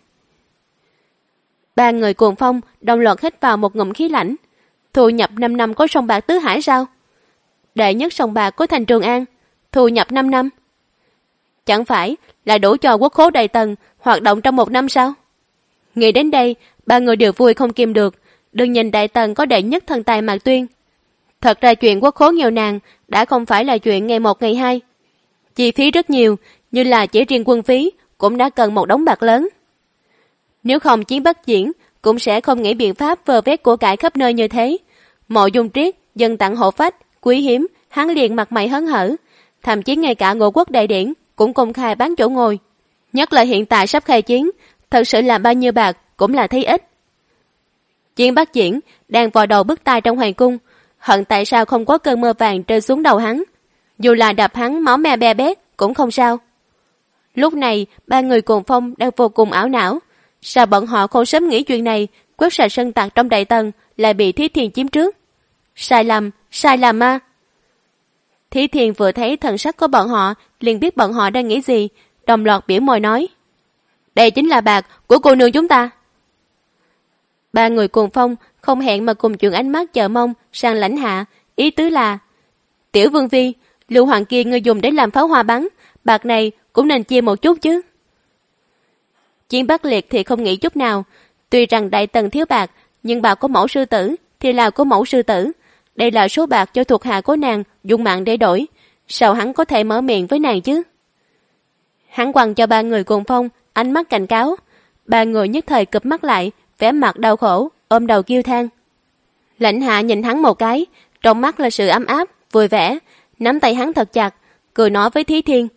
Ba người cuồng phong đồng loạt hít vào một ngụm khí lạnh. Thu nhập 5 năm có sông bạc tứ hải sao? Đệ nhất sông bạc của thành Trường An, thu nhập 5 năm. Chẳng phải là đủ cho quốc khố Đại Tần hoạt động trong 1 năm sao? Nghĩ đến đây, ba người đều vui không kìm được. Đừng nhìn Đại Tần có đệ nhất thần tài Mạc Tuyên. Thật ra chuyện quốc khố nghèo nàn đã không phải là chuyện ngày 1 ngày 2. Chi phí rất nhiều, như là chỉ riêng quân phí cũng đã cần một đống bạc lớn. Nếu không Chiến Bắc Diễn cũng sẽ không nghĩ biện pháp vơ vét của cải khắp nơi như thế. Mộ Dung Triết dần tặng hộ phách quý hiếm, hắn liền mặt mày hớn hở, thậm chí ngay cả Ngũ Quốc đại điển cũng công khai bán chỗ ngồi. Nhất là hiện tại sắp khai chiến, thật sự là bao nhiêu bạc cũng là thấy ít. Chiến Bắc Diễn đang vò đầu bứt tai trong hoàng cung, hận tại sao không có cơn mưa vàng rơi xuống đầu hắn, dù là đập hắn máu me be bét cũng không sao. Lúc này ba người cuồng phong đang vô cùng ảo não, sao bọn họ không sớm nghĩ chuyện này, quét sạch sơn tặc trong Đại Tần lại bị Thí Thiền chiếm trước. Sai lầm à. Thí Thiền vừa thấy thần sắc của bọn họ liền biết bọn họ đang nghĩ gì, đồng loạt biểu môi nói: Đây chính là bạc của cô nương chúng ta. Ba người cuồng phong không hẹn mà cùng chuyển ánh mắt chờ mong sang Lãnh Hạ, ý tứ là: Tiểu Vương Phi, Lưu Hoàng kia ngươi dùng để làm pháo hoa bắn, bạc này cũng nên chia một chút chứ. Chiến Bắc Liệt thì không nghĩ chút nào, tuy rằng Đại Tần thiếu bạc, nhưng bạc của mẫu sư tử thì là của mẫu sư tử, đây là số bạc cho thuộc hạ của nàng dùng mạng để đổi, sao hắn có thể mở miệng với nàng chứ? Hắn quăng cho ba người cuồng phong ánh mắt cảnh cáo, ba người nhất thời cụp mắt lại, vẻ mặt đau khổ, ôm đầu kêu than. Lãnh Hạ nhìn hắn một cái, trong mắt là sự ấm áp, vui vẻ, nắm tay hắn thật chặt, cười nói với Thí Thiên: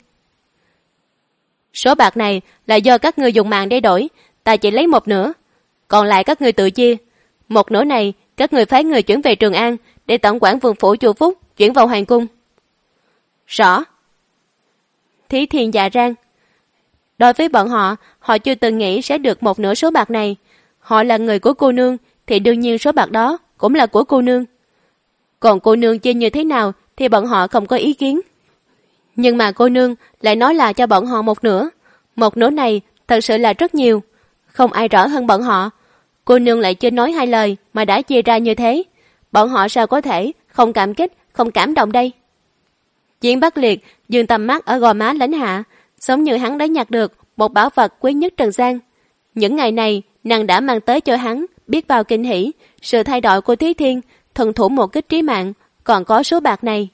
Số bạc này là do các ngươi dùng mạng để đổi, ta chỉ lấy 1/2, còn lại các ngươi tự chia. 1/2 này các ngươi phái người chuyển về Trường An để tổng quản vườn phủ Chu Phúc chuyển vào hoàng cung. Rõ. Thí Thiên dạ rang. Đối với bọn họ chưa từng nghĩ sẽ được 1/2 số bạc này. Họ là người của cô nương thì đương nhiên số bạc đó cũng là của cô nương. Còn cô nương chia như thế nào thì bọn họ không có ý kiến. Nhưng mà cô nương lại nói là cho bọn họ 1/2. 1/2 này thật sự là rất nhiều, không ai rõ hơn bọn họ. Cô nương lại chưa nói 2 lời mà đã chia ra như thế, bọn họ sao có thể không cảm kích, không cảm động đây? Chiến Bắc Liệt dừng tầm mắt ở gò má Lãnh Hạ, giống như hắn đã nhặt được một bảo vật quý nhất trần gian. Những ngày này nàng đã mang tới cho hắn biết bao kinh hỉ, sự thay đổi của Thí Thiên, thần thủ một kích trí mạng, còn có số bạc này.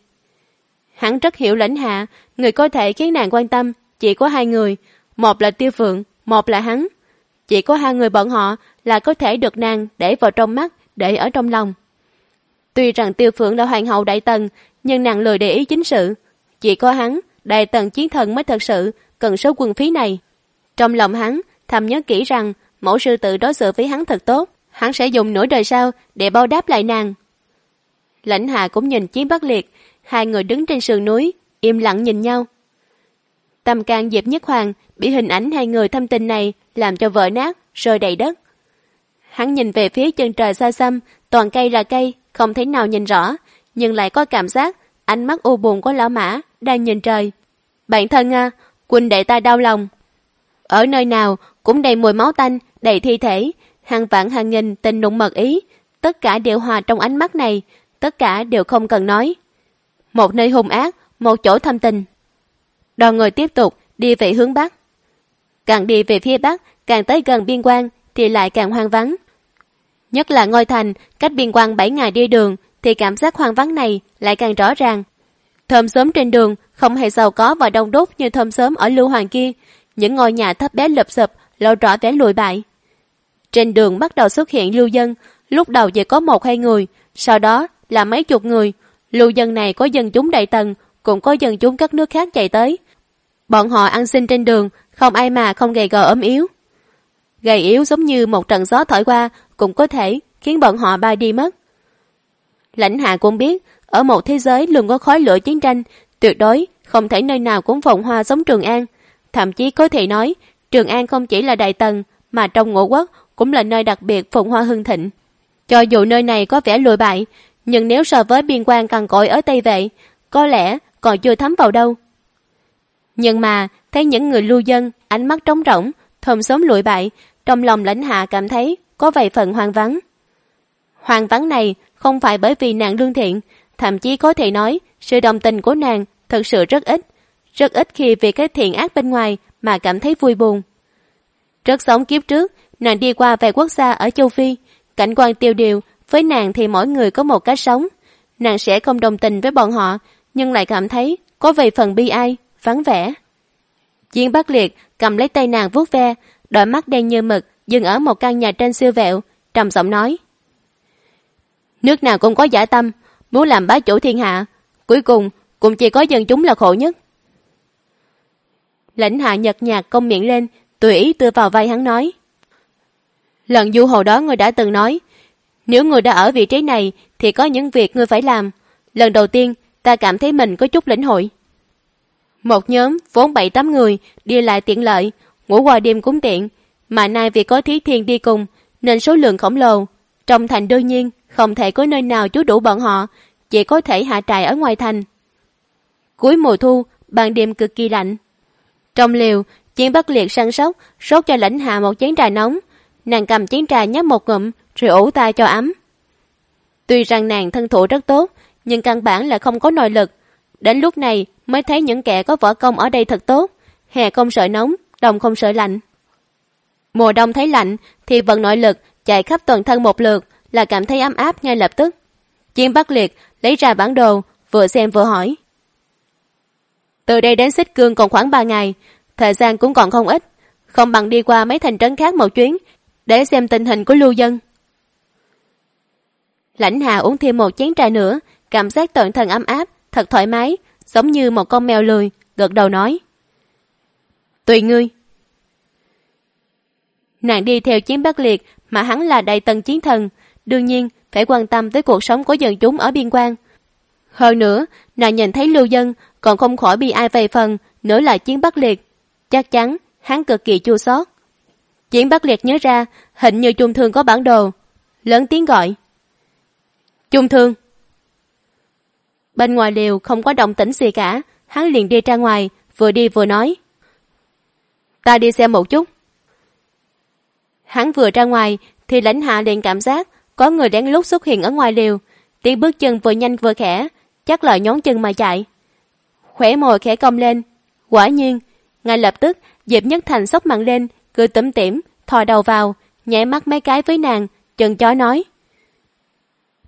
Hắn rất hiểu Lãnh Hạ, người có thể khiến nàng quan tâm chỉ có hai người, một là Tiêu Phượng, một là hắn. Chỉ có hai người bọn họ là có thể được nàng để vào trong mắt, để ở trong lòng. Tuy rằng Tiêu Phượng là hoàng hậu Đại Tần, nhưng nàng lười để ý chính sự. Chỉ có hắn, Đại Tần chiến thần mới thật sự cần số quân phí này. Trong lòng hắn thầm nhớ kỹ rằng mẫu sư tử đối xử với hắn thật tốt, hắn sẽ dùng nửa đời sau để báo đáp lại nàng. Lãnh Hạ cũng nhìn Chiến Bắc Liệt, hai người đứng trên sườn núi, im lặng nhìn nhau. Tâm can Diệp Nhất Hoàng bị hình ảnh hai người thâm tình này làm cho vỡ nát, rơi đầy đất. Hắn nhìn về phía chân trời xa xăm, toàn cây là cây, không thể nào nhìn rõ, nhưng lại có cảm giác ánh mắt u buồn của lão mã đang nhìn trời. Bạn thân à, huynh đệ ta đau lòng. Ở nơi nào cũng đầy mùi máu tanh, đầy thi thể, hàng vạn hàng nghìn tình nụng mật ý, tất cả đều hòa trong ánh mắt này, tất cả đều không cần nói. Một nơi hung ác, một chỗ thâm tình. Đoàn người tiếp tục đi về hướng bắc. Càng đi về phía bắc, càng tới gần biên quan thì lại càng hoang vắng. Nhất là ngôi thành cách biên quan 7 ngày đi đường thì cảm giác hoang vắng này lại càng rõ ràng. Thơm xóm trên đường không hề giàu có và đông đúc như thơm xóm ở Lưu Hoàng kia. Những ngôi nhà thấp bé lụp xụp lộ rõ vẻ lùi bại. Trên đường bắt đầu xuất hiện lưu dân, lúc đầu chỉ có 1-2 người, sau đó là mấy chục người. Lưu dân này có dân chúng Đại Tần, cũng có dân chúng các nước khác chạy tới. Bọn họ ăn xin trên đường, không ai mà không gầy gò ốm yếu. Gầy yếu giống như một trận gió thổi qua cũng có thể khiến bọn họ bay đi mất. Lãnh Hạ cũng biết, ở một thế giới luôn có khói lửa chiến tranh, tuyệt đối không thể nơi nào cũng phồn hoa giống Trường An. Thậm chí có thể nói, Trường An không chỉ là Đại Tần, mà trong Ngũ Quốc cũng là nơi đặc biệt phồn hoa hưng thịnh. Cho dù nơi này có vẻ lùi bại, nhưng nếu so với biên quan cằn cỗi ở Tây Vệ, có lẽ còn chưa thấm vào đâu. Nhưng mà, thấy những người lưu dân, ánh mắt trống rỗng, thơm xóm lụi bại, trong lòng Lãnh Hạ cảm thấy có vài phần hoang vắng. Hoang vắng này không phải bởi vì nàng lương thiện, thậm chí có thể nói sự đồng tình của nàng thật sự rất ít khi vì cái thiện ác bên ngoài mà cảm thấy vui buồn. Rất sống kiếp trước, nàng đi qua vài quốc gia ở châu Phi, cảnh quan tiêu điều, với nàng thì mỗi người có một cách sống. Nàng sẽ không đồng tình với bọn họ, nhưng lại cảm thấy có vài phần bi ai, vắng vẻ. Chiến Bắc Liệt cầm lấy tay nàng vuốt ve, đôi mắt đen như mực dừng ở một căn nhà tranh siêu vẹo, trầm giọng nói: nước nào cũng có dã tâm, muốn làm bá chủ thiên hạ, cuối cùng cũng chỉ có dân chúng là khổ nhất. Lãnh Hạ nhợt nhạt cong miệng lên, tùy ý tựa vào vai hắn nói: lần du hồ đó ngươi đã từng nói, nếu ngươi đã ở vị trí này thì có những việc ngươi phải làm. Lần đầu tiên ta cảm thấy mình có chút lĩnh hội. Một nhóm vốn 7-8 người đi lại tiện lợi, ngủ qua đêm cũng tiện, mà nay vì có Thí Thiên đi cùng nên số lượng khổng lồ. Trong thành đương nhiên không thể có nơi nào trú đủ bọn họ, chỉ có thể hạ trại ở ngoài thành. Cuối mùa thu, ban đêm cực kỳ lạnh. Trong liều, Chiến Bắc Liệt săn sóc rót cho Lãnh Hạ một chén trà nóng. Nàng cầm chén trà nhấp một ngụm rồi ủ tay cho ấm. Tuy rằng nàng thân thủ rất tốt, nhưng căn bản là không có nội lực. Đến lúc này mới thấy những kẻ có võ công ở đây thật tốt. Hè không sợ nóng, đông không sợ lạnh. Mùa đông thấy lạnh thì vận nội lực chạy khắp toàn thân một lượt là cảm thấy ấm áp ngay lập tức. Chiến Bắc Liệt lấy ra bản đồ, vừa xem vừa hỏi: từ đây đến Xích Cương còn khoảng 3 ngày, thời gian cũng còn không ít, không bằng đi qua mấy thành trấn khác một chuyến để xem tình hình của lưu dân. Lãnh Hạ uống thêm một chén trà nữa, cảm giác toàn thân ấm áp, thật thoải mái, giống như một con mèo lười, gật đầu nói: tùy ngươi. Nàng đi theo Chiến Bắc Liệt mà hắn là Đại Tần chiến thần, đương nhiên phải quan tâm tới cuộc sống của dân chúng ở biên quan. Hơn nữa, nàng nhìn thấy lưu dân còn không khỏi bi ai vài phần, nữa là Chiến Bắc Liệt. Chắc chắn hắn cực kỳ chua xót. Chiến Bắc Liệt nhớ ra hình như Trung Thương có bản đồ, lớn tiếng gọi: Trung Thương. Bên ngoài liều không có động tĩnh gì cả, hắn liền đi ra ngoài, vừa đi vừa nói: ta đi xem một chút. Hắn vừa ra ngoài thì Lãnh Hạ liền cảm giác có người lén lút xuất hiện ở ngoài liều, tiếng bước chân vừa nhanh vừa khẽ, chắc là nhón chân mà chạy. Khóe môi khẽ cong lên, quả nhiên ngay lập tức Diệp Nhất Thành xốc mặt lên, cười tủm tỉm thò đầu vào, nháy mắt mấy cái với nàng, chần chó nói: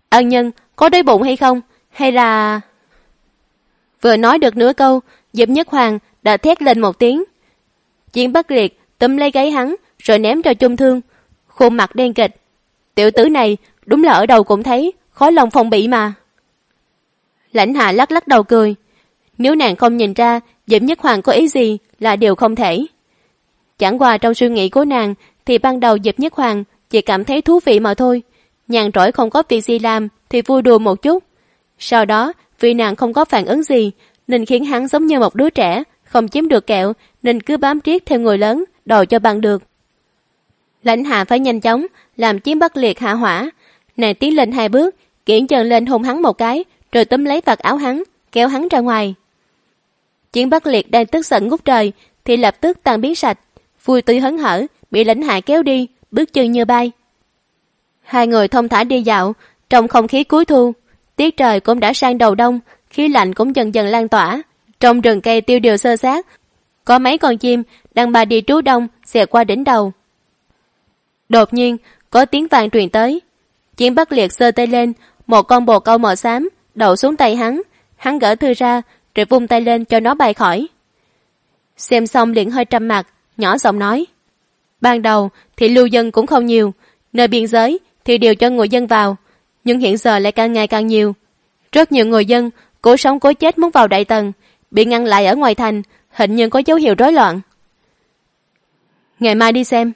Ân nhân có đói bụng hay không, hay là... Vừa nói được nửa câu, Diệp Nhất Hoàng đã thét lên một tiếng. Chiến Bắc Liệt túm lấy gáy hắn rồi ném cho Chung Thương, khuôn mặt đen kịch. Tiểu tử này đúng là ở đầu cũng thấy khó lòng phòng bị mà. Lãnh Hạ lắc lắc đầu cười. Nếu nàng không nhìn ra Diệp Nhất Hoàng có ý gì là điều không thể. Chẳng qua trong suy nghĩ của nàng thì ban đầu Diệp Nhất Hoàng chỉ cảm thấy thú vị mà thôi. Nhàn rỗi không có việc gì làm thì vui đùa một chút. Sau đó vì nàng không có phản ứng gì nên khiến hắn giống như một đứa trẻ không chiếm được kẹo nên cứ bám riết theo người lớn đòi cho bằng được. Lãnh Hạ phải nhanh chóng làm Chiến Bắc Liệt hạ hỏa. Nàng tiến lên 2 bước, kiễng chân lên hôn hắn một cái rồi túm lấy vạt áo hắn kéo hắn ra ngoài. Chiến Bắc Liệt đang tức giận ngút trời thì lập tức tan biến sạch, vui tươi hớn hở bị Lãnh Hạ kéo đi, bước chân như bay. Hai người thông thả đi dạo trong không khí cuối thu. Tiết trời cũng đã sang đầu đông, khí lạnh cũng dần dần lan tỏa. Trong rừng cây tiêu điều xơ xác, có mấy con chim đang bay đi trú đông xẹt qua đỉnh đầu. Đột nhiên có tiếng vang truyền tới. Chiến Bắc Liệt giơ tay lên, một con bồ câu màu xám đậu xuống tay hắn. Hắn gỡ thư ra rồi vung tay lên cho nó bay khỏi. Xem xong liền hơi trầm mặt, nhỏ giọng nói: ban đầu thì lưu dân cũng không nhiều, nơi biên giới thì đều cho người dân vào, nhưng hiện giờ lại càng ngày càng nhiều. Rất nhiều người dân cố sống cố chết muốn vào Đại Tần, bị ngăn lại ở ngoài thành, hình như có dấu hiệu rối loạn. Ngày mai đi xem.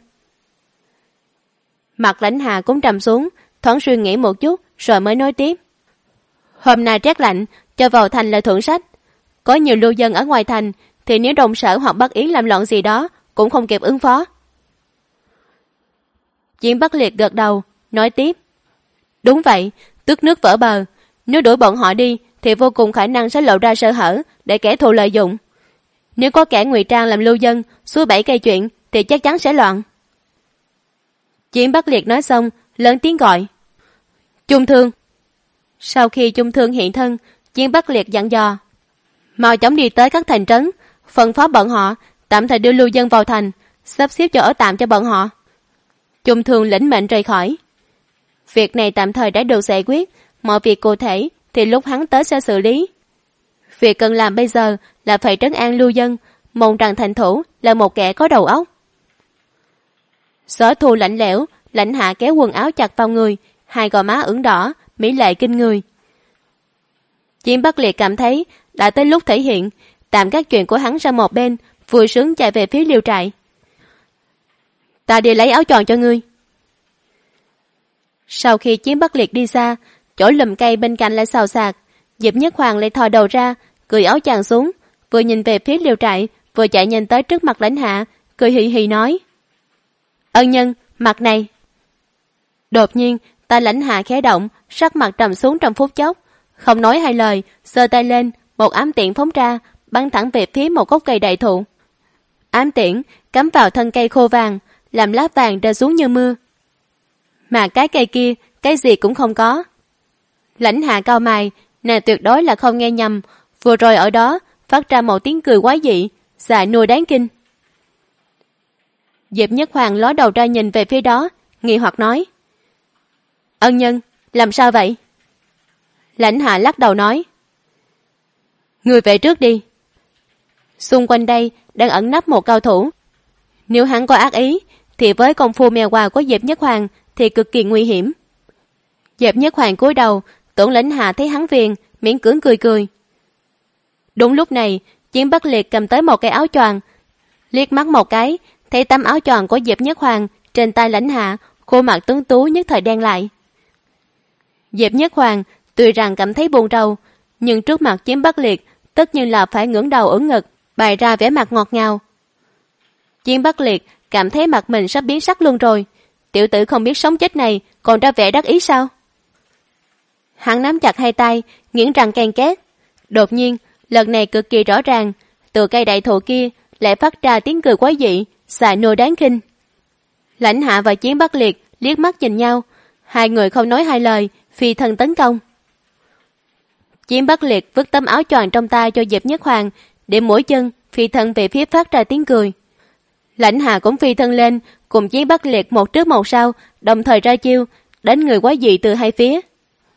Mặt Lãnh Hạ cũng trầm xuống, thoáng suy nghĩ một chút rồi mới nói tiếp. Hôm nay rét lạnh, cho vào thành là thượng sách. Có nhiều lưu dân ở ngoài thành thì nếu Đồng Sở hoặc Bắc Yến làm loạn gì đó cũng không kịp ứng phó. Chiến Bắc Liệt gật đầu, nói tiếp. Đúng vậy, tước nước vỡ bờ. Nếu đuổi bọn họ đi thì vô cùng khả năng sẽ lộ ra sơ hở để kẻ thù lợi dụng. Nếu có kẻ ngụy trang làm lưu dân suối bẫy cây chuyện thì chắc chắn sẽ loạn. Chiến Bắc Liệt nói xong lớn tiếng gọi: Chung Thương. Sau khi Chung Thương hiện thân, Chiến Bắc Liệt dặn dò: mau chóng đi tới các thành trấn, phân phó bọn họ tạm thời đưa lưu dân vào thành, sắp xếp cho ở tạm cho bọn họ. Chung Thương lĩnh mệnh rời khỏi. Việc này tạm thời đã được giải quyết, mọi việc cụ thể thì lúc hắn tới sẽ xử lý. Việc cần làm bây giờ là phải trấn an lưu dân, mong rằng thành thủ là một kẻ có đầu óc. Gió thu lạnh lẽo, Lãnh Hạ kéo quần áo chặt vào người, hai gò má ửng đỏ, mỹ lệ kinh người. Chiến Bắc Liệt cảm thấy đã tới lúc thể hiện, tạm các chuyện của hắn sang một bên, vui sướng chạy về phía liều trại. Ta đi lấy áo choàng cho ngươi. Sau khi Chiến Bắc Liệt đi xa, chỗ lùm cây bên cạnh lại xào xạc. Diệp Nhất Hoàng lại thò đầu ra, cởi áo choàng xuống, vừa nhìn về phía liều trại, vừa chạy nhanh tới trước mặt Lãnh Hạ, cười hì hì nói: Ân nhân, mặt này. Đột nhiên tay Lãnh Hạ khẽ động, sắc mặt trầm xuống trong phút chốc, không nói hai lời, giơ tay lên, một ám tiễn phóng ra, bắn thẳng về phía một gốc cây đại thụ. Ám tiễn cắm vào thân cây khô vàng, làm lá vàng rơi xuống như mưa. Mà cái cây kia cái gì cũng không có. Lãnh Hạ cau mày, nàng tuyệt đối là không nghe nhầm, vừa rồi ở đó phát ra một tiếng cười quái dị, dại nua đáng kinh. Diệp Nhất Hoàng ló đầu ra nhìn về phía đó, nghi hoặc nói: Ân nhân, làm sao vậy? Lãnh Hạ lắc đầu nói: Người về trước đi. Xung quanh đây đang ẩn nấp một cao thủ. Nếu hắn có ác ý thì với công phu mèo quào của Diệp Nhất Hoàng thì cực kỳ nguy hiểm. Diệp Nhất Hoàng cúi đầu, tưởng Lãnh Hạ thấy hắn phiền, miễn cưỡng cười cười. Đúng lúc này, Chiến Bắc Liệt cầm tới một cái áo choàng, liếc mắt một cái, thấy tấm áo choàng của Diệp Nhất Hoàng trên tay Lãnh Hạ, khuôn mặt tuấn tú nhất thời đen lại. Diệp Nhất Hoàng tuy rằng cảm thấy buồn rầu, nhưng trước mặt Chiến Bắc Liệt tất nhiên là phải ngẩng đầu ưỡn ngực, bày ra vẻ mặt ngọt ngào. Chiến Bắc Liệt cảm thấy mặt mình sắp biến sắc luôn rồi. Tiểu tử không biết sống chết này còn ra vẻ đắc ý sao? Hắn nắm chặt hai tay, nghiến răng ken két. Đột nhiên, lần này cực kỳ rõ ràng, từ cây đại thụ kia lại phát ra tiếng cười quái dị, xài nua đáng kinh. Lãnh Hạ và Chiến Bắc Liệt liếc mắt nhìn nhau, hai người không nói hai lời, phi thân tấn công. Chiến Bắc Liệt vứt tấm áo choàng trong tay cho Diệp Nhất Hoàng, để mũi chân phi thân về phía phát ra tiếng cười. Lãnh Hạ cũng phi thân lên, cùng Chiến Bắc Liệt một trước một sau, đồng thời ra chiêu, đánh người quái dị từ hai phía.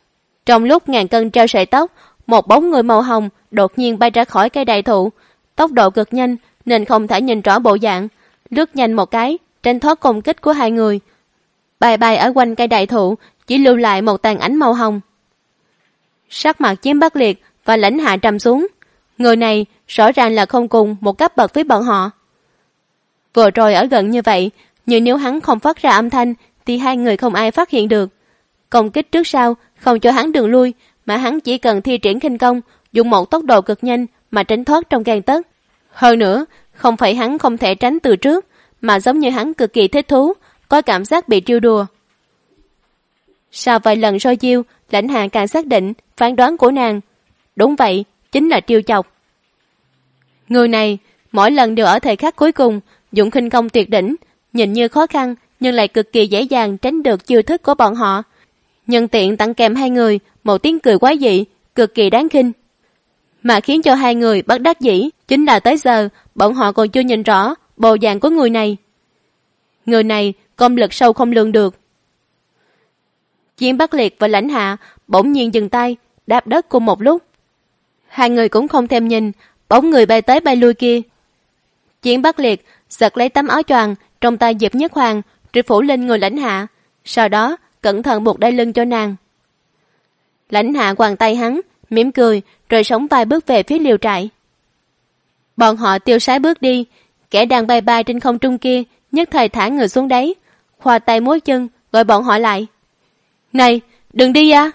Trong lúc ngàn cân treo sợi tóc, một bóng người màu hồng đột nhiên bay ra khỏi cây đại thụ, tốc độ cực nhanh nên không thể nhìn rõ bộ dạng, lướt nhanh một cái tránh thoát công kích của hai người. Bay bay ở quanh cây đại thụ, chỉ lưu lại một tàn ảnh màu hồng. Sắc mặt Chiến Bắc Liệt và Lãnh Hạ trầm xuống. Người này rõ ràng là không cùng một cấp bậc với bọn họ. Vừa rồi ở gần như vậy, nhưng nếu hắn không phát ra âm thanh thì hai người không ai phát hiện được. Công kích trước sau không cho hắn đường lui, mà hắn chỉ cần thi triển khinh công, dùng một tốc độ cực nhanh mà tránh thoát trong gang tấc. Hơn nữa, không phải hắn không thể tránh từ trước, mà giống như hắn cực kỳ thích thú, có cảm giác bị trêu đùa. Sau vài lần soi chiêu, Lãnh Hạ càng xác định phán đoán của nàng. Đúng vậy, chính là trêu chọc. Người này mỗi lần đều ở thời khắc cuối cùng dùng khinh công tuyệt đỉnh, nhìn như khó khăn nhưng lại cực kỳ dễ dàng tránh được chiêu thức của bọn họ. Nhân tiện tặng kèm hai người một tiếng cười quái dị, cực kỳ đáng khinh. Mà khiến cho hai người bất đắc dĩ chính là tới giờ bọn họ còn chưa nhìn rõ bộ dạng của người này. Người này công lực sâu không lường được. Chiến Bắc Liệt và Lãnh Hạ bỗng nhiên dừng tay, đạp đất cùng một lúc. Hai người cũng không thèm nhìn bóng người bay tới bay lui kia. Chiến Bắc Liệt giật lấy tấm áo choàng trong tay Diệp Nhất Hoàng rồi phủ lên người Lãnh Hạ, sau đó cẩn thận buộc đai lưng cho nàng. Lãnh Hạ quàng tay hắn, mỉm cười rồi sóng vai bước về phía liều trại. Bọn họ tiêu sái bước đi, kẻ đang bay bay trên không trung kia nhất thời thả người xuống đấy, khoa tay múa chân gọi bọn họ lại. Này, đừng đi à!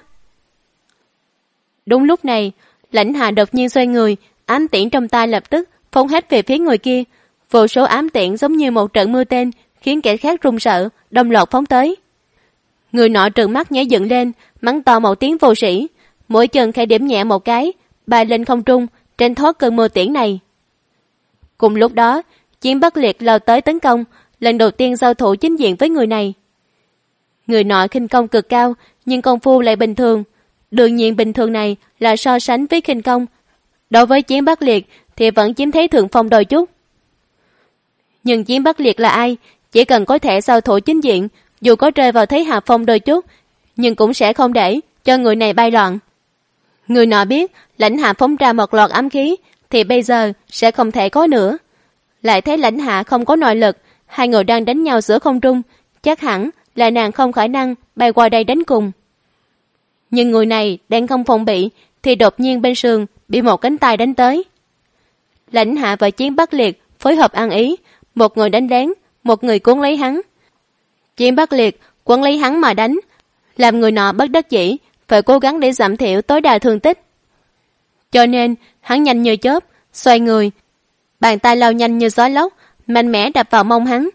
Đúng lúc này, Lãnh Hạ đột nhiên xoay người, ám tiễn trong tay lập tức phóng hết về phía người kia. Vô số ám tiễn giống như một trận mưa tên, khiến kẻ khác run sợ, đồng loạt phóng tới. Người nọ trừng mắt nhảy dựng lên, mắng to một tiếng vô sĩ, mỗi chân khẽ điểm nhẹ một cái, bay lên không trung, tránh thoát cơn mưa tiễn này. Cùng lúc đó, Chiến Bắc Liệt lao tới tấn công, lần đầu tiên giao thủ chính diện với người này. Người nọ khinh công cực cao, nhưng công phu lại bình thường. Đương nhiên bình thường này là so sánh với khinh công. Đối với Chiến Bắc Liệt thì vẫn chiếm thế thượng phong đôi chút. Nhưng Chiến Bắc Liệt là ai? Chỉ cần có thể giao thủ chính diện, dù có rơi vào thế hạ phong đôi chút, nhưng cũng sẽ không để cho người này bay loạn. Người nọ biết Lãnh Hạ phóng ra một loạt ám khí thì bây giờ sẽ không thể có nữa. Lại thấy Lãnh Hạ không có nội lực, hai người đang đánh nhau giữa không trung, chắc hẳn là nàng không khả năng bay qua đây đánh cùng. Nhưng người này đang không phòng bị thì đột nhiên bên sườn bị một cánh tay đánh tới. Lãnh Hạ và Chiến Bắc Liệt phối hợp ăn ý, một người đánh lén, một người cuốn lấy hắn. Chiến Bắc Liệt cuốn lấy hắn mà đánh, làm người nọ bất đắc dĩ phải cố gắng để giảm thiểu tối đa thương tích. Cho nên hắn nhanh như chớp, xoay người, bàn tay lao nhanh như gió lốc, mạnh mẽ đập vào mông hắn.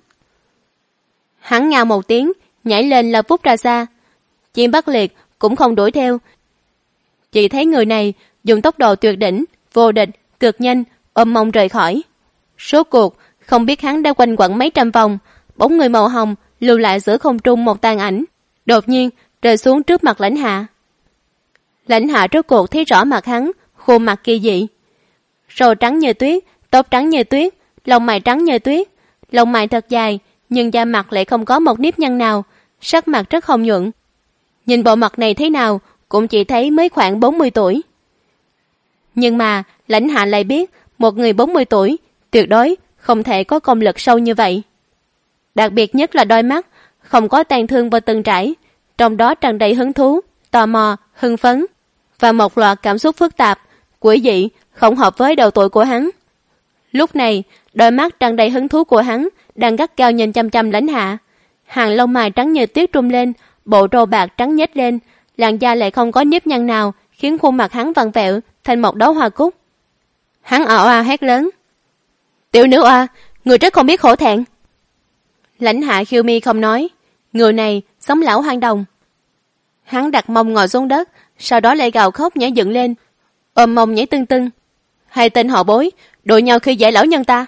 Hắn ngao một tiếng, nhảy lên lao vút ra xa. Chiến Bắc Liệt cũng không đuổi theo, chỉ thấy người này dùng tốc độ tuyệt đỉnh, vô địch, cực nhanh, ôm mông rời khỏi. Số cuộc không biết hắn đã quanh quẩn mấy trăm vòng, bóng người màu hồng lưu lại giữa không trung một tàn ảnh, đột nhiên rơi xuống trước mặt Lãnh Hạ. Lãnh Hạ rốt cuộc thấy rõ mặt hắn, khuôn mặt kỳ dị, râu trắng như tuyết, tóc trắng như tuyết, lông mày trắng như tuyết, lông mày thật dài, nhưng da mặt lại không có một nếp nhăn nào, sắc mặt rất hồng nhuận. Nhìn bộ mặt này thế nào cũng chỉ thấy mới khoảng 40 tuổi. Nhưng mà Lãnh Hạ lại biết một người 40 tuổi tuyệt đối không thể có công lực sâu như vậy. Đặc biệt nhất là đôi mắt, không có tàn thương và từng trải, trong đó tràn đầy hứng thú, tò mò, hưng phấn và một loạt cảm xúc phức tạp, quỷ dị, không hợp với độ tuổi của hắn. Lúc này, đôi mắt tràn đầy hứng thú của hắn đang gắt gao nhìn chăm chăm Lãnh Hạ. Hàng lông mày trắng như tuyết trung lên, bộ râu bạc trắng nhếch lên, làn da lại không có nếp nhăn nào, khiến khuôn mặt hắn vặn vẹo thành một đóa hoa cúc. Hắn ảo ào hét lớn: "Tiểu nữ oa, người rất không biết hổ thẹn." Lãnh Hạ khiêu mi không nói, người này sống lão hoang đồng. Hắn đặt mông ngồi xuống đất, sau đó lại gào khóc nhảy dựng lên, ôm mông nhảy tưng tưng. Hai tên họ bối đùa nhau khi dễ lão nhân ta.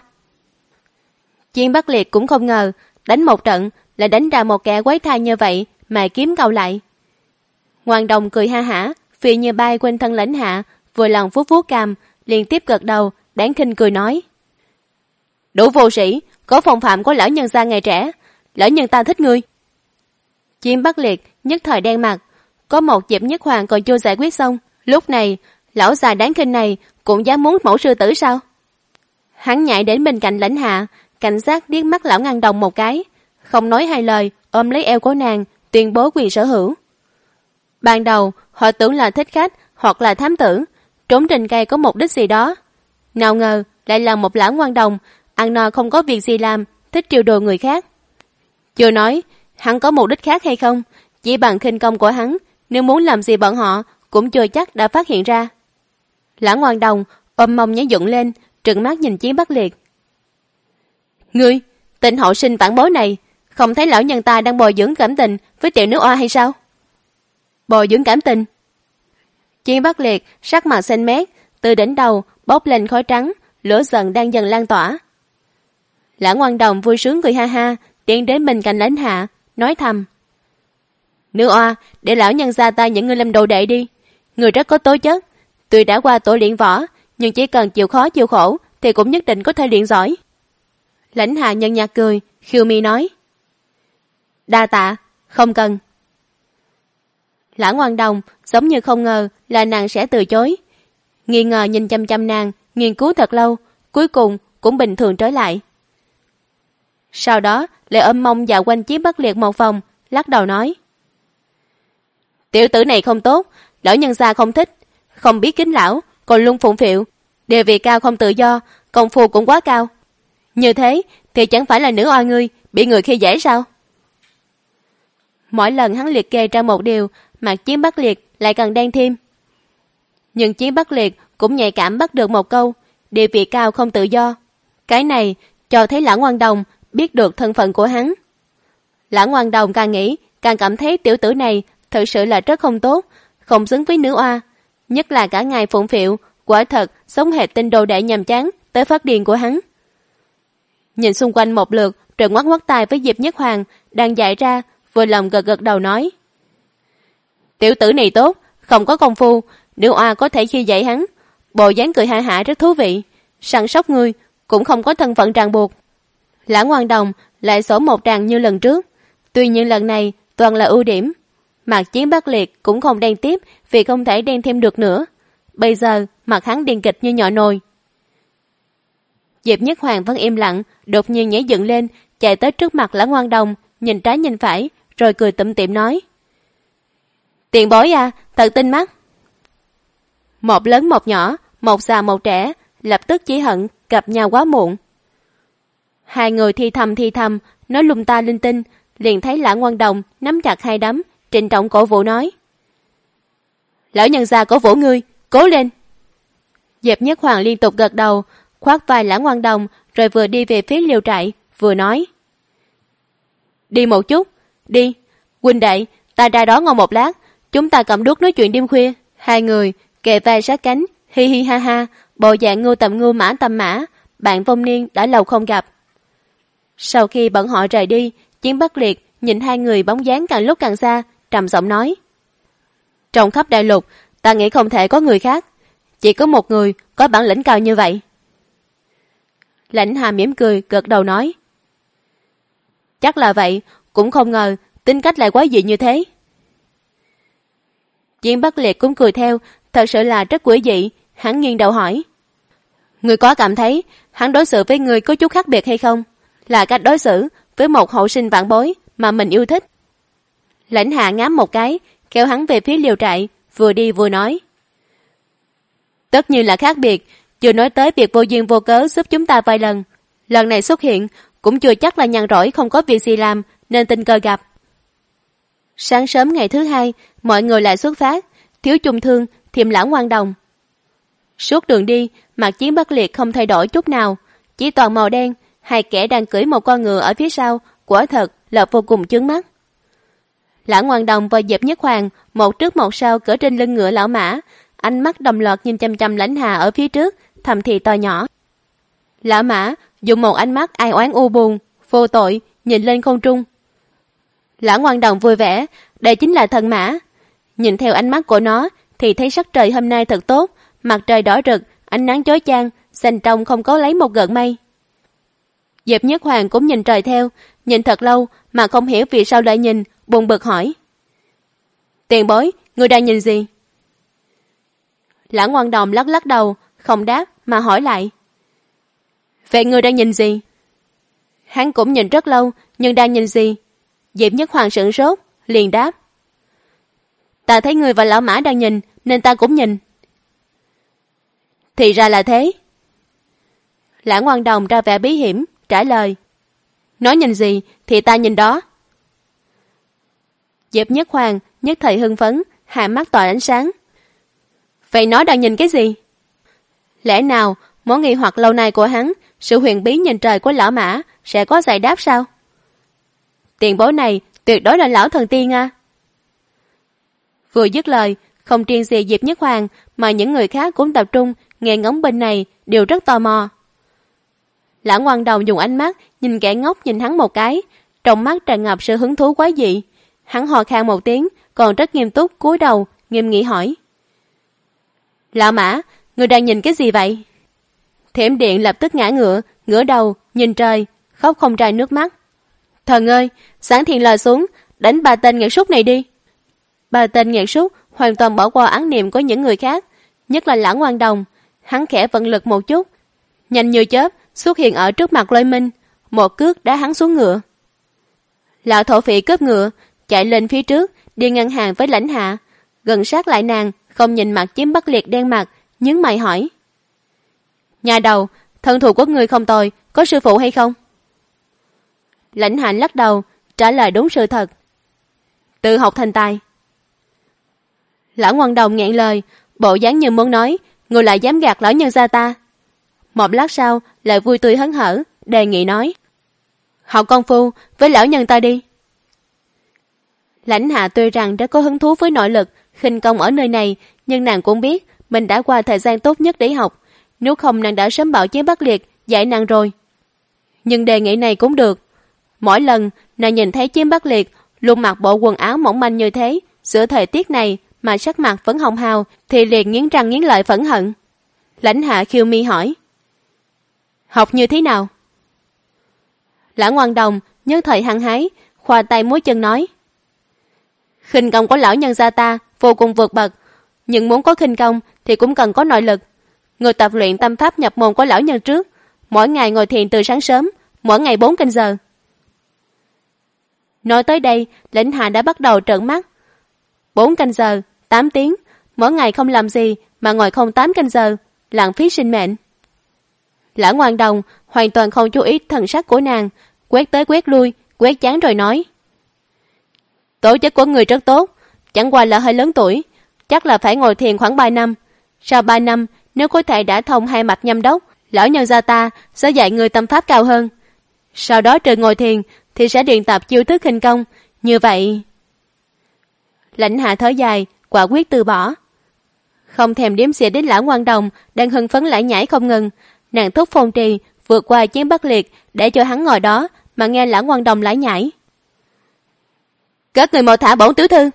Chiến Bắc Liệt cũng không ngờ đánh một trận lại đánh ra một kẻ quái thai như vậy, mà kiếm câu lại. Hoàng Đồng cười ha hả, phi như bay quanh thân Lãnh Hạ, vừa lòng vuốt vuốt cằm, liên tiếp gật đầu, đáng khinh cười nói: "Đủ vô sĩ, có phong phạm của lão nhân gia ngày trẻ, lão nhân ta thích ngươi." Chiến Bắc Liệt nhất thời đen mặt, có một Diệp Nhất Hoàng còn chưa giải quyết xong. Lúc này, lão già đáng khinh này cũng dám muốn mẫu sư tử sao? Hắn nhảy đến bên cạnh Lãnh Hạ, cảnh giác liếc mắt lão Ngân Đồng một cái, không nói hai lời, ôm lấy eo của nàng, tuyên bố quyền sở hữu. Ban đầu, họ tưởng là thích khách hoặc là thám tử, trốn trên cây có mục đích gì đó. Nào ngờ, lại là một lão Ngân Đồng, ăn no không có việc gì làm, thích trêu đùa người khác. Chưa nói, hắn có mục đích khác hay không, chỉ bằng khinh công của hắn, nếu muốn làm gì bọn họ, cũng chưa chắc đã phát hiện ra. Lão Ngân Đồng ôm mông nhảy dựng lên, trừng mắt nhìn Chiến Bắc Liệt. Ngươi, tên hậu sinh phản bối này, không thấy lão nhân ta đang bồi dưỡng cảm tình với tiểu nữ oa hay sao? Bồi dưỡng cảm tình? Chiến Bắc Liệt sắc mặt xanh mét, từ đỉnh đầu bốc lên khói trắng, lửa giận đang dần lan tỏa. Lão Ngân Đồng vui sướng cười ha ha, tiến đến bên cạnh Lãnh Hạ, nói thầm: Nữ oa, để lão nhân gia ta những người làm đồ đệ đi. Người rất có tố chất, tuy đã qua tổ luyện võ, nhưng chỉ cần chịu khó chịu khổ thì cũng nhất định có thể luyện giỏi. Lãnh Hạ nhợt nhạt cười, khiêu mi nói: Đa tạ, không cần. Lão Ngân Đồng giống như không ngờ là nàng sẽ từ chối, nghi ngờ nhìn chăm chăm nàng, nghiên cứu thật lâu, cuối cùng cũng bình thường trở lại. Sau đó lại ôm mông dạo quanh Chiến Bắc Liệt một vòng, lắc đầu nói: Tiểu tử này không tốt, lão nhân gia không thích, không biết kính lão, còn luôn phụng phịu, địa vị cao không tự do, công phu cũng quá cao. Như thế thì chẳng phải là nữ oa ngươi bị người khi dễ sao? Mỗi lần hắn liệt kê ra một điều, mặt Chiến Bắc Liệt lại càng đen thêm. Nhưng Chiến Bắc Liệt cũng nhạy cảm bắt được một câu, địa vị cao không tự do. Cái này cho thấy lão Ngân Đồng biết được thân phận của hắn. Lão Ngân Đồng càng nghĩ càng cảm thấy tiểu tử này thật sự là rất không tốt, không xứng với nữ oa, nhất là cả ngày phụng phịu, quả thật sống hệt tên đồ đệ nhàm chán tới phát điên của hắn. Nhìn xung quanh một lượt rồi ngoắc ngoắc tay với Diệp Nhất Hoàng đang dạy ra, vừa lòng gật gật đầu nói: Tiểu tử này tốt, không có công phu, nữ oa có thể khi dạy hắn. Bộ dáng cười ha hả rất thú vị, săn sóc ngươi cũng không có thân phận ràng buộc. Lão Ngân Đồng lại sổ một tràng như lần trước, tuy nhiên lần này toàn là ưu điểm. Mặt Chiến Bắc Liệt cũng không đen tiếp vì không thể đen thêm được nữa. Bây giờ mặt hắn đen kịch như nhỏ nồi. Diệp Nhất Hoàng vẫn im lặng, đột nhiên nhảy dựng lên, chạy tới trước mặt Lão Ngân Đồng, nhìn trái nhìn phải, rồi cười tủm tỉm nói: Tiền bối à, thật tinh mắt. Một lớn một nhỏ, một già một trẻ, lập tức chỉ hận gặp nhau quá muộn. Hai người thi thầm, nói lung ta linh tinh, liền thấy Lão Ngân Đồng nắm chặt hai đấm, trịnh trọng cổ vũ nói: Lão nhân gia cổ vũ ngươi, cố lên. Diệp Nhất Hoàng liên tục gật đầu, khoác vai Lão Ngân Đồng, rồi vừa đi về phía liều trại, vừa nói: Đi một chút, đi. Huynh đệ, ta ra đó ngồi một lát, chúng ta cầm đuốc nói chuyện đêm khuya. Hai người kề vai sát cánh, hi hi ha ha, bộ dạng ngưu tầm ngưu mã tầm mã, bạn vong niên đã lâu không gặp. Sau khi bọn họ rời đi, Chiến Bắc Liệt nhìn hai người bóng dáng càng lúc càng xa, trầm giọng nói: Trong khắp đại lục, ta nghĩ không thể có người khác, chỉ có một người có bản lĩnh cao như vậy. Lãnh Hà mỉm cười, gật đầu nói: Chắc là vậy, cũng không ngờ tính cách lại quá dị như thế. Chiến Bắc Liệt cũng cười theo, thật sự là rất quỷ dị. Hắn nghiêng đầu hỏi: Người có cảm thấy hắn đối xử với người có chút khác biệt hay không? Là cách đối xử với một hậu sinh vạn bối mà mình yêu thích. Lãnh Hạ ngáp một cái, kéo hắn về phía liều trại, vừa đi vừa nói: Tất nhiên là khác biệt, chưa nói tới việc vô duyên vô cớ giúp chúng ta vài lần. Lần này xuất hiện cũng chưa chắc là nhàn rỗi không có việc gì làm nên tình cờ gặp. Sáng sớm ngày thứ hai, mọi người lại xuất phát, Thiếu Trung Thương tìm Lão Ngân Đồng. Suốt đường đi, mặt Chiến Bắc Liệt không thay đổi chút nào, chỉ toàn màu đen. Hai kẻ đang cưỡi một con ngựa ở phía sau, quả thật là vô cùng chướng mắt. Lão Ngân Đồng và Diệp Nhất Hoàng một trước một sau cỡ trên lưng ngựa lão mã, ánh mắt đồng loạt nhìn chăm chăm Lãnh Hà ở phía trước, thầm thì to nhỏ. Lão mã dùng một ánh mắt ai oán u buồn, vô tội nhìn lên không trung. Lão Ngân Đồng vui vẻ, đây chính là thần mã. Nhìn theo ánh mắt của nó thì thấy sắc trời hôm nay thật tốt, mặt trời đỏ rực, ánh nắng chói chang, xanh trong không có lấy một gợn mây. Diệp Nhất Hoàng cũng nhìn trời theo, nhìn thật lâu mà không hiểu vì sao lại nhìn, buồn bực hỏi: Tiền bối, ngươi đang nhìn gì? Lã Ngoan Đồng lắc lắc đầu, không đáp mà hỏi lại. Vậy ngươi đang nhìn gì? Hắn cũng nhìn rất lâu, nhưng đang nhìn gì? Diệp Nhất Hoàng sửng sốt, liền đáp. Ta thấy ngươi và lão Mã đang nhìn, nên ta cũng nhìn. Thì ra là thế. Lã Ngoan Đồng ra vẻ bí hiểm, trả lời. Nói nhìn gì thì ta nhìn đó. Diệp Nhất Hoàng nhất thời hưng phấn, hai mắt tỏa ánh sáng. Vậy nó đang nhìn cái gì? Lẽ nào món nghi hoặc lâu nay của hắn, sự huyền bí nhìn trời của lão Mã sẽ có giải đáp sao? Tiền bối này tuyệt đối là lão thần tiên à? Vừa dứt lời, không riêng gì Diệp Nhất Hoàng mà những người khác cũng tập trung nghe ngóng bên này đều rất tò mò. Lã Ngoan Đồng dùng ánh mắt nhìn kẻ ngốc nhìn hắn một cái, trong mắt tràn ngập sự hứng thú quái dị. Hắn hò khan một tiếng, còn rất nghiêm túc cúi đầu, nghiêm nghị hỏi. Lão Mã, người đang nhìn cái gì vậy? Thiểm Điện lập tức ngã ngửa đầu, nhìn trời, khóc không ra nước mắt. Thần ơi, Sáng Thiên lờ xuống, đánh ba tên nghiệt súc này đi. Ba tên nghiệt súc hoàn toàn bỏ qua án niệm của những người khác, nhất là Lã Ngoan Đồng. Hắn khẽ vận lực một chút, nhanh như chớp xuất hiện ở trước mặt Lôi Minh, một cước đá hắn xuống ngựa. Lão thổ phỉ cướp ngựa, chạy lên phía trước, đi ngăn hàng với Lãnh Hạ, gần sát lại nàng, không nhìn mặt Chiếm Bắc Liệt đen mặt, nhướng mày hỏi. Nhà đầu, thân thủ của người không tồi, có sư phụ hay không? Lãnh Hạ lắc đầu, trả lời đúng sự thật. Tự học thành tài. Lã Ngoan Đồng nghẹn lời, bộ dáng như muốn nói, người lại dám gạt lão nhân gia ta. Một lát sau, lại vui tươi hớn hở, đề nghị nói. Học công phu với lão nhân ta đi. Lãnh Hạ tuy rằng đã có hứng thú với nội lực, khinh công ở nơi này, nhưng nàng cũng biết mình đã qua thời gian tốt nhất để học, nếu không nàng đã sớm bảo Chiếm Bắc Liệt dạy nàng rồi. Nhưng đề nghị này cũng được. Mỗi lần nàng nhìn thấy Chiếm Bắc Liệt luôn mặc bộ quần áo mỏng manh như thế, giữa thời tiết này mà sắc mặt vẫn hồng hào, thì liền nghiến răng nghiến lợi phẫn hận. Lãnh Hạ khiêu mi hỏi. Học như thế nào? Lã Ngoan Đồng nhớ thời hăng hái, khoa tay múa chân nói. Khinh công của lão nhân gia ta vô cùng vượt bậc, nhưng muốn có khinh công thì cũng cần có nội lực. Người tập luyện tâm pháp nhập môn của lão nhân trước, mỗi ngày ngồi thiền từ sáng sớm, mỗi ngày 4 canh giờ. Nói tới đây, Lãnh Hạ đã bắt đầu trợn mắt. 4 canh giờ, 8 tiếng, mỗi ngày không làm gì mà ngồi không 8 canh giờ, lãng phí sinh mệnh. Lã Ngoan Đồng hoàn toàn không chú ý thần sắc của nàng, quét tới quét lui, quét chán rồi nói. Tổ chức của người rất tốt, chẳng qua là hơi lớn tuổi, chắc là phải ngồi thiền khoảng 3 năm. Sau 3 năm, nếu có thể đã thông 2 mạch nhâm đốc, lão nhân gia ta sẽ dạy người tâm pháp cao hơn. Sau đó trừ ngồi thiền thì sẽ luyện tập chiêu thức khinh công, như vậy. Lãnh Hạ thở dài, quả quyết từ bỏ. Không thèm đếm xỉa đến Lã Ngoan Đồng đang hưng phấn lải nhải không ngừng, nàng thúc Phong Trì vượt qua Chiếm Bắc Liệt để cho hắn ngồi đó mà nghe Lã Ngoan Đồng lải nhải. Các người mau thả bổn tiểu thư.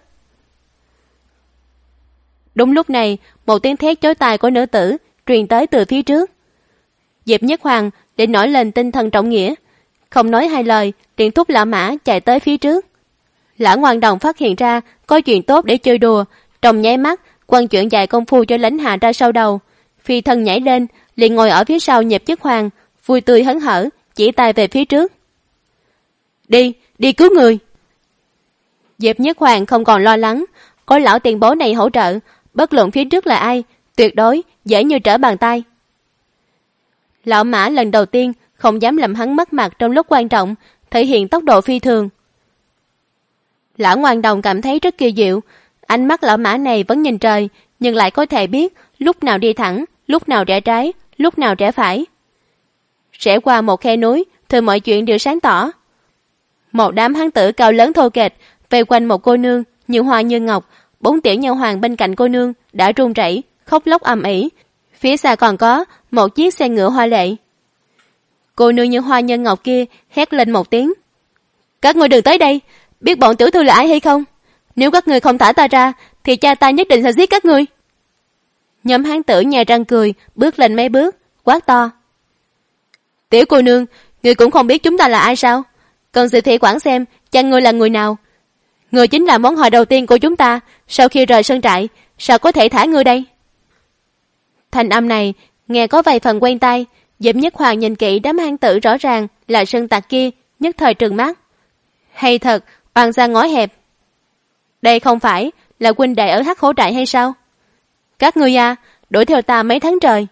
Đúng lúc này, một tiếng thét chói tai của nữ tử truyền tới từ phía trước. Diệp Nhất Hoàng để nổi lên tinh thần trọng nghĩa, không nói hai lời, liền thúc Lã Mã chạy tới phía trước. Lã Ngoan Đồng phát hiện ra có chuyện tốt để chơi đùa, trong nháy mắt quăng chuyện dạy công phu cho Lãnh Hạ ra sau đầu, phi thân nhảy lên, liền ngồi ở phía sau Diệp Nhất Hoàng, vui tươi hớn hở, chỉ tay về phía trước. Đi cứu người. Diệp Nhất Hoàng không còn lo lắng, có lão tiền bối này hỗ trợ, bất luận phía trước là ai, tuyệt đối dễ như trở bàn tay. Lão Mã lần đầu tiên không dám làm hắn mất mặt trong lúc quan trọng, thể hiện tốc độ phi thường. Lã Ngoan Đồng cảm thấy rất kỳ diệu, ánh mắt lão Mã này vẫn nhìn trời, nhưng lại có thể biết lúc nào đi thẳng, lúc nào rẽ trái, lúc nào rẽ phải. Rẽ qua một khe núi, thì mọi chuyện đều sáng tỏ. Một đám hán tử cao lớn thô kệch vây quanh một cô nương như hoa như ngọc, 4 tiểu nha hoàn bên cạnh cô nương đã run rẩy, khóc lóc ầm ĩ. Phía xa còn có một chiếc xe ngựa hoa lệ. Cô nương như hoa nhân ngọc kia hét lên một tiếng. Các ngươi đừng tới đây, biết bọn tiểu thư là ai hay không? Nếu các ngươi không thả ta ra, thì cha ta nhất định sẽ giết các ngươi. Nhóm hán tử nhè răng cười, bước lên mấy bước, quát to. Tiểu cô nương, ngươi cũng không biết chúng ta là ai sao? Cần sự thị quản xem cha ngươi là người nào. Ngươi chính là món hời đầu tiên của chúng ta sau khi rời sơn trại, sao có thể thả ngươi đây? Thanh âm này nghe có vài phần quen tai. Diệp Nhất Hoàng nhìn kỹ đám hán tử rõ ràng là sơn tặc kia, nhất thời trừng mắt. Hay thật, oan gia ngõ hẹp. Đây không phải là huynh đệ ở Hắc Hổ trại hay sao? Các ngươi đuổi theo ta mấy tháng trời.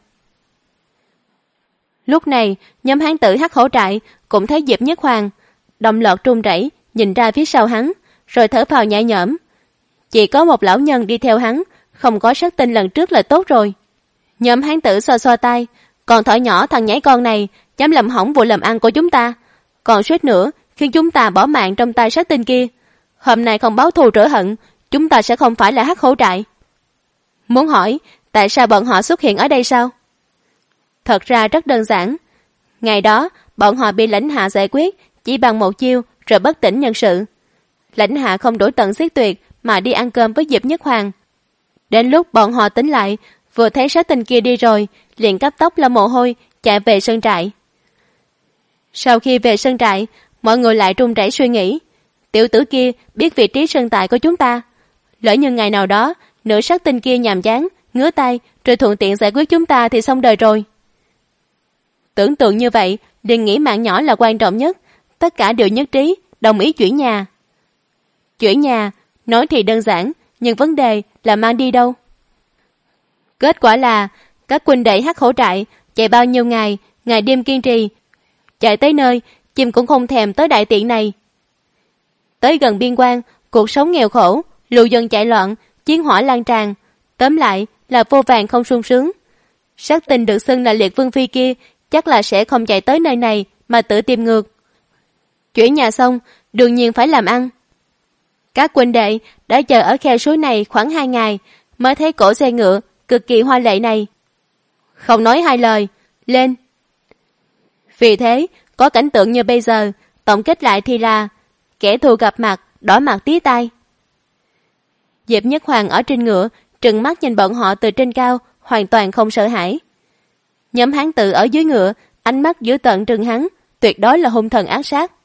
Lúc này, nhóm hán tử Hắc Hổ trại cũng thấy Diệp Nhất Hoàng, đồng loạt run rẩy nhìn ra phía sau hắn, rồi thở phào nhẹ nhõm. Chỉ có một lão nhân đi theo hắn, không có sát tinh lần trước là tốt rồi. Nhóm hán tử xoa xoa tay, còn thỏ nhỏ thằng nhảy con này dám làm hỏng vụ làm ăn của chúng ta, còn suýt nữa khiến chúng ta bỏ mạng trong tay sát tinh kia. Hôm nay không báo thù rửa hận, chúng ta sẽ không phải là Hắc Hổ trại. Muốn hỏi tại sao bọn họ xuất hiện ở đây sao? Thật ra rất đơn giản. Ngày đó bọn họ bị lãnh hạ giải quyết chỉ bằng một chiêu rồi bất tỉnh nhân sự. Lãnh hạ không đổi tận giết tuyệt mà đi ăn cơm với Diệp Nhất Hoàng. Đến lúc bọn họ tính lại, vừa thấy sát tinh kia đi rồi, liền cấp tốc lau mồ hôi chạy về sơn trại. Sau khi về sơn trại, mọi người lại run rẩy suy nghĩ, tiểu tử kia biết vị trí sơn trại của chúng ta, lỡ như ngày nào đó nửa sát tinh kia nhàm chán ngứa tay rồi thuận tiện giải quyết chúng ta thì xong đời rồi. Tưởng tượng như vậy, liền nghĩ mạng nhỏ là quan trọng nhất, tất cả đều nhất trí đồng ý chuyển nhà. Chuyển nhà nói thì đơn giản, nhưng vấn đề là mang đi đâu? Kết quả là các huynh đệ Hắc Hổ trại chạy bao nhiêu ngày đêm kiên trì, chạy tới nơi chim cũng không thèm tới đại tiện này. Tới gần biên quan, cuộc sống nghèo khổ, lưu dân chạy loạn, chiến hỏa lan tràn, tóm lại là vô vàn không sung sướng. Sát tinh được xưng là liệt vương phi kia chắc là sẽ không chạy tới nơi này mà tự tìm ngược. Chuyển nhà xong, đương nhiên phải làm ăn. Các huynh đệ đã chờ ở khe suối này khoảng 2 ngày mới thấy cổ xe ngựa cực kỳ hoa lệ này. Không nói hai lời, lên. Vì thế, có cảnh tượng như bây giờ, tổng kết lại thì là kẻ thù gặp mặt, đỏ mặt tía tai. Diệp Nhất Hoàng ở trên ngựa, trừng mắt nhìn bọn họ từ trên cao, hoàn toàn không sợ hãi. Nhóm hán tử ở dưới ngựa, ánh mắt dữ tợn trừng hắn, tuyệt đối là hung thần ác sát.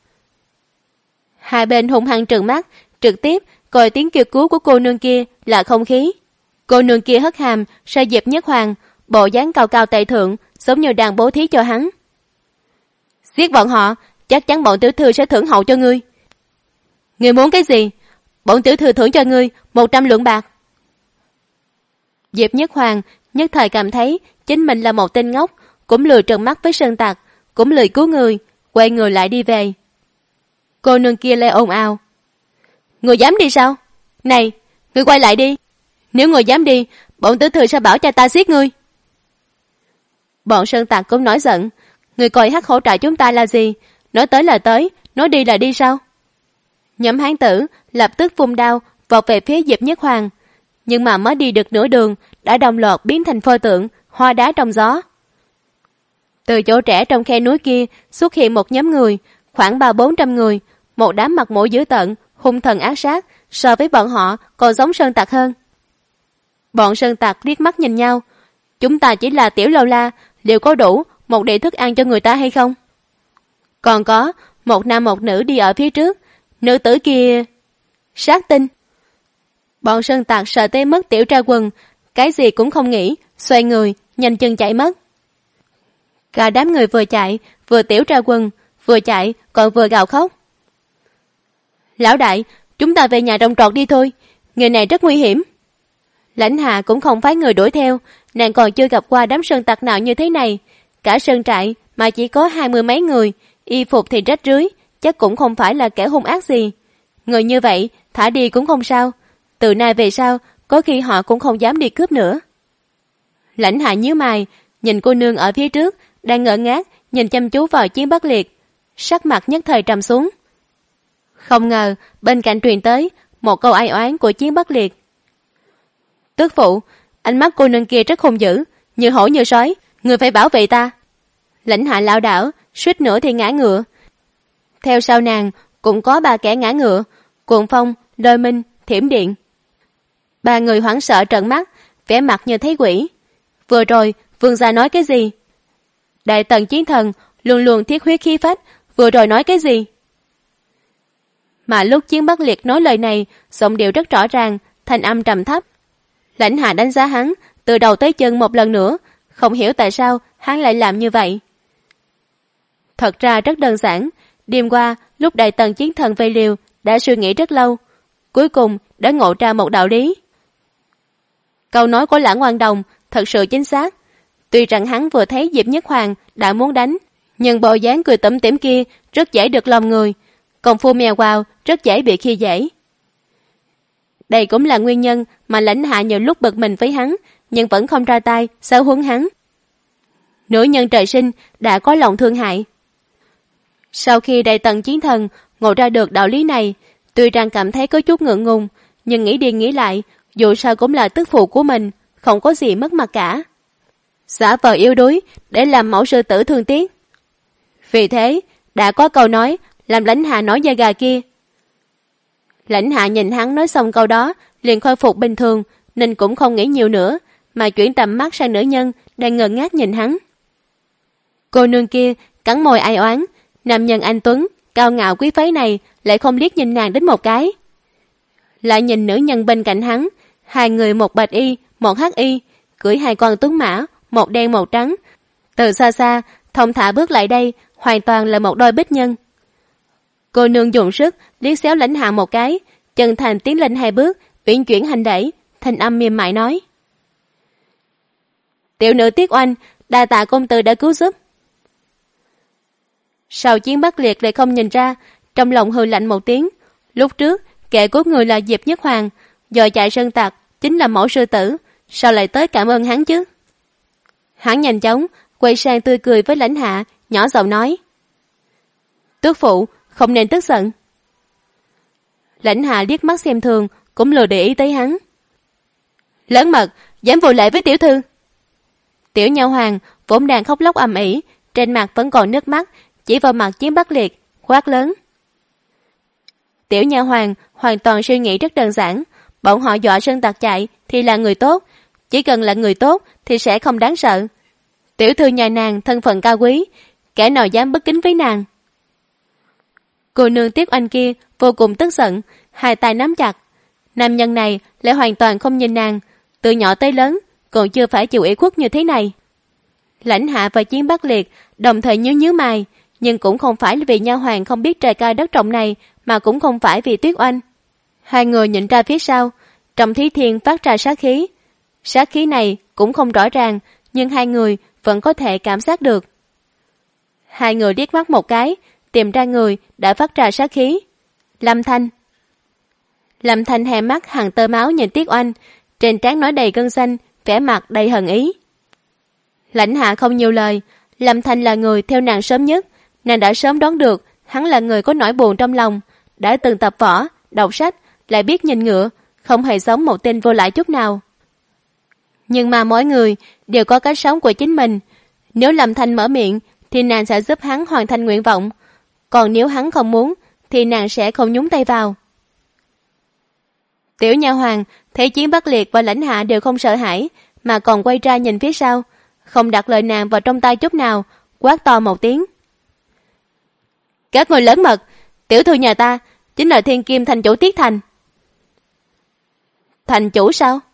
Hai bên hung hăng trừng mắt, trực tiếp coi tiếng kêu cứu của cô nương kia là không khí. Cô nương kia hất hàm sai Diệp Nhất Hoàng, bộ dáng cao cao tại thượng, giống như đang bố thí cho hắn. Giết bọn họ, chắc chắn bọn tiểu thư sẽ thưởng hậu cho ngươi. Ngươi muốn cái gì? Bọn tiểu thư thưởng cho ngươi 100 lượng bạc. Diệp Nhất Hoàng nhất thời cảm thấy chính mình là một tên ngốc, cũng lười trợn mắt với sơn tặc, cũng lười cứu người, quay người lại đi về. Cô nương kia lại ồn ào. Ngươi dám đi sao? Này, ngươi quay lại đi. Nếu ngươi dám đi, bọn tiểu thư sẽ bảo cho ta giết ngươi. Bọn sơn tặc cũng nổi giận. Ngươi coi Hắc Hổ trại chúng ta là gì? Nói tới là tới, nói đi là đi sao? Nhóm hán tử lập tức vung đao vọt về phía Diệp Nhất Hoàng, nhưng mà mới đi được nửa đường đã đồng loạt biến thành pho tượng, hoa đá trong gió. Từ chỗ trẻ trong khe núi kia xuất hiện một nhóm người, khoảng 300-400 người, một đám mặt mũi dữ tợn, hung thần ác sát, so với bọn họ còn giống sơn tặc hơn. Bọn sơn tặc liếc mắt nhìn nhau, chúng ta chỉ là tiểu lâu la, liệu có đủ một đĩa thức ăn cho người ta hay không? Còn có một nam một nữ đi ở phía trước, nữ tử kia sát tinh. Bọn sơn tặc sợ tới mất tiểu tra quần, cái gì cũng không nghĩ, xoay người nhanh chân chạy mất. Cả đám người vừa chạy vừa tiểu tra quần, vừa chạy còn vừa gào khóc. Lão đại, chúng ta về nhà trồng trọt đi thôi, người này rất nguy hiểm. Lãnh Hạ cũng không phái người đuổi theo, nàng còn chưa gặp qua đám sơn tặc nào như thế này. Cả sơn trại mà chỉ có 20 mấy người, y phục thì rách rưới, chắc cũng không phải là kẻ hung ác gì. Người như vậy thả đi cũng không sao, từ nay về sau có khi họ cũng không dám đi cướp nữa. Lãnh Hạ nhíu mày, nhìn cô nương ở phía trước đang ngỡ ngác nhìn chăm chú vào Chiến Bắc Liệt, sắc mặt nhất thời trầm xuống. Không ngờ bên cạnh truyền tới một câu ai oán của Chiến Bắc Liệt. Tước phụ, ánh mắt cô nương kia rất hung dữ, như hổ như sói, người phải bảo vệ ta. Lãnh Hạ lảo đảo, suýt nữa thì ngã ngựa. Theo sau nàng cũng có 3 kẻ ngã ngựa, Cuồng Phong, Lôi Minh, Thiểm Điện. 3 người hoảng sợ trợn mắt, vẻ mặt như thấy quỷ. Vừa rồi vương gia nói cái gì? Đại tần chiến thần luôn luôn thiết huyết khí phách, vừa rồi nói cái gì? Mà lúc Chiến Bắc Liệt nói lời này, giọng điệu rất rõ ràng, thanh âm trầm thấp. Lãnh Hạ đánh giá hắn từ đầu tới chân một lần nữa, không hiểu tại sao hắn lại làm như vậy. Thật ra rất đơn giản, đêm qua lúc Đại Tần chiến thần vây liều đã suy nghĩ rất lâu, cuối cùng đã ngộ ra một đạo lý. Câu nói của Lã Ngoan Đồng thật sự chính xác. Tuy rằng hắn vừa thấy Diệp Nhất Hoàng đã muốn đánh, nhưng bộ dáng cười tủm tỉm kia rất dễ được lòng người, công phu mèo quào rất dễ bị khi dễ. Đây cũng là nguyên nhân mà Lãnh Hạ nhiều lúc bực mình với hắn, nhưng vẫn không ra tay giáo huấn hắn. Nữ nhân trời sinh đã có lòng thương hại. Sau khi Đại Tần chiến thần ngộ ra được đạo lý này, tuy rằng cảm thấy có chút ngượng ngùng, nhưng nghĩ đi nghĩ lại, dù sao cũng là tức phụ của mình, không có gì mất mặt cả. Giả vờ yếu đuối để làm mẫu sư tử thương tiếc. Vì thế, đã có câu nói làm Lãnh Hạ nói da gà kia. Lãnh Hạ nhìn hắn nói xong câu đó, liền khôi phục bình thường, nên cũng không nghĩ nhiều nữa, mà chuyển tầm mắt sang nữ nhân đang ngơ ngác nhìn hắn. Cô nương kia cắn môi ai oán, nam nhân anh tuấn, cao ngạo quý phái này lại không liếc nhìn nàng đến một cái. Lại nhìn nữ nhân bên cạnh hắn, hai người một bạch y, một hắc y, cưỡi hai con tuấn mã, một đen một trắng. Từ xa xa, thông thả bước lại đây, hoàn toàn là một đôi bích nhân. Cô nương dùng sức liếc xéo Lãnh Hạ một cái, chân thành tiến lên hai bước, uyển chuyển hành đẩy, thanh âm mềm mại nói: Tiểu nữ Tiết Oanh, đa tạ công tử đã cứu giúp. Sau Chiến Bắc Liệt lại không nhìn ra, trong lòng hừ lạnh một tiếng. Lúc trước kẻ cốt người là Diệp Nhất Hoàng, giờ chạy sơn tặc chính là mẫu sư tử, sao lại tới cảm ơn hắn chứ? Hắn nhanh chóng quay sang tươi cười với Lãnh Hạ, nhỏ giọng nói: Tước phụ, không nên tức giận. Lãnh Hạ liếc mắt xem thường, cũng lười để ý tới hắn. Lớn mật, dám vô lễ với tiểu thư. Tiểu Nha Hoàng vốn đang khóc lóc ầm ĩ, trên mặt vẫn còn nước mắt, chỉ vào mặt Chiến Bắc Liệt, quát lớn. Tiểu Nha Hoàng hoàn toàn suy nghĩ rất đơn giản, bọn họ dọa sơn tặc chạy thì là người tốt, chỉ cần là người tốt thì sẽ không đáng sợ. Tiểu thư nhà nàng thân phận cao quý, kẻ nào dám bất kính với nàng? Cô nương Tiết Oanh kia vô cùng tức giận, hai tay nắm chặt. Nam nhân này lại hoàn toàn không nhìn nàng, từ nhỏ tới lớn còn chưa phải chịu ủy khuất như thế này. Lãnh Hạ và Chiến Bắc Liệt đồng thời nhíu mày, nhưng cũng không phải vì Nha Hoàng không biết trời cao đất rộng này, mà cũng không phải vì Tuyết Oanh. Hai người nhìn ra phía sau, trong Thí Thiên phát ra sát khí. Sát khí này cũng không rõ ràng, nhưng hai người vẫn có thể cảm giác được. Hai người liếc mắt một cái, tìm ra người đã phát ra sát khí. Lâm Thanh. Lâm Thanh hè mắt hàng tơ máu nhìn Tiết Oanh, trên trán nói đầy gân xanh, vẻ mặt đầy hận ý. Lãnh Hạ không nhiều lời, Lâm Thanh là người theo nàng sớm nhất, nàng đã sớm đoán được hắn là người có nỗi buồn trong lòng, đã từng tập võ, đọc sách, lại biết nhìn ngựa, không hề giống một tên vô lại chút nào. Nhưng mà mỗi người đều có cách sống của chính mình, nếu Lâm Thanh mở miệng thì nàng sẽ giúp hắn hoàn thành nguyện vọng, còn nếu hắn không muốn thì nàng sẽ không nhúng tay vào. Tiểu Nha Hoàng thấy Chiến Bắc Liệt và Lãnh Hạ đều không sợ hãi, mà còn quay ra nhìn phía sau, không đặt lời nàng vào trong tay chút nào, quát to một tiếng. Các người lớn mật, tiểu thư nhà ta chính là thiên kim thành chủ Tiết Thành. Thành chủ sao?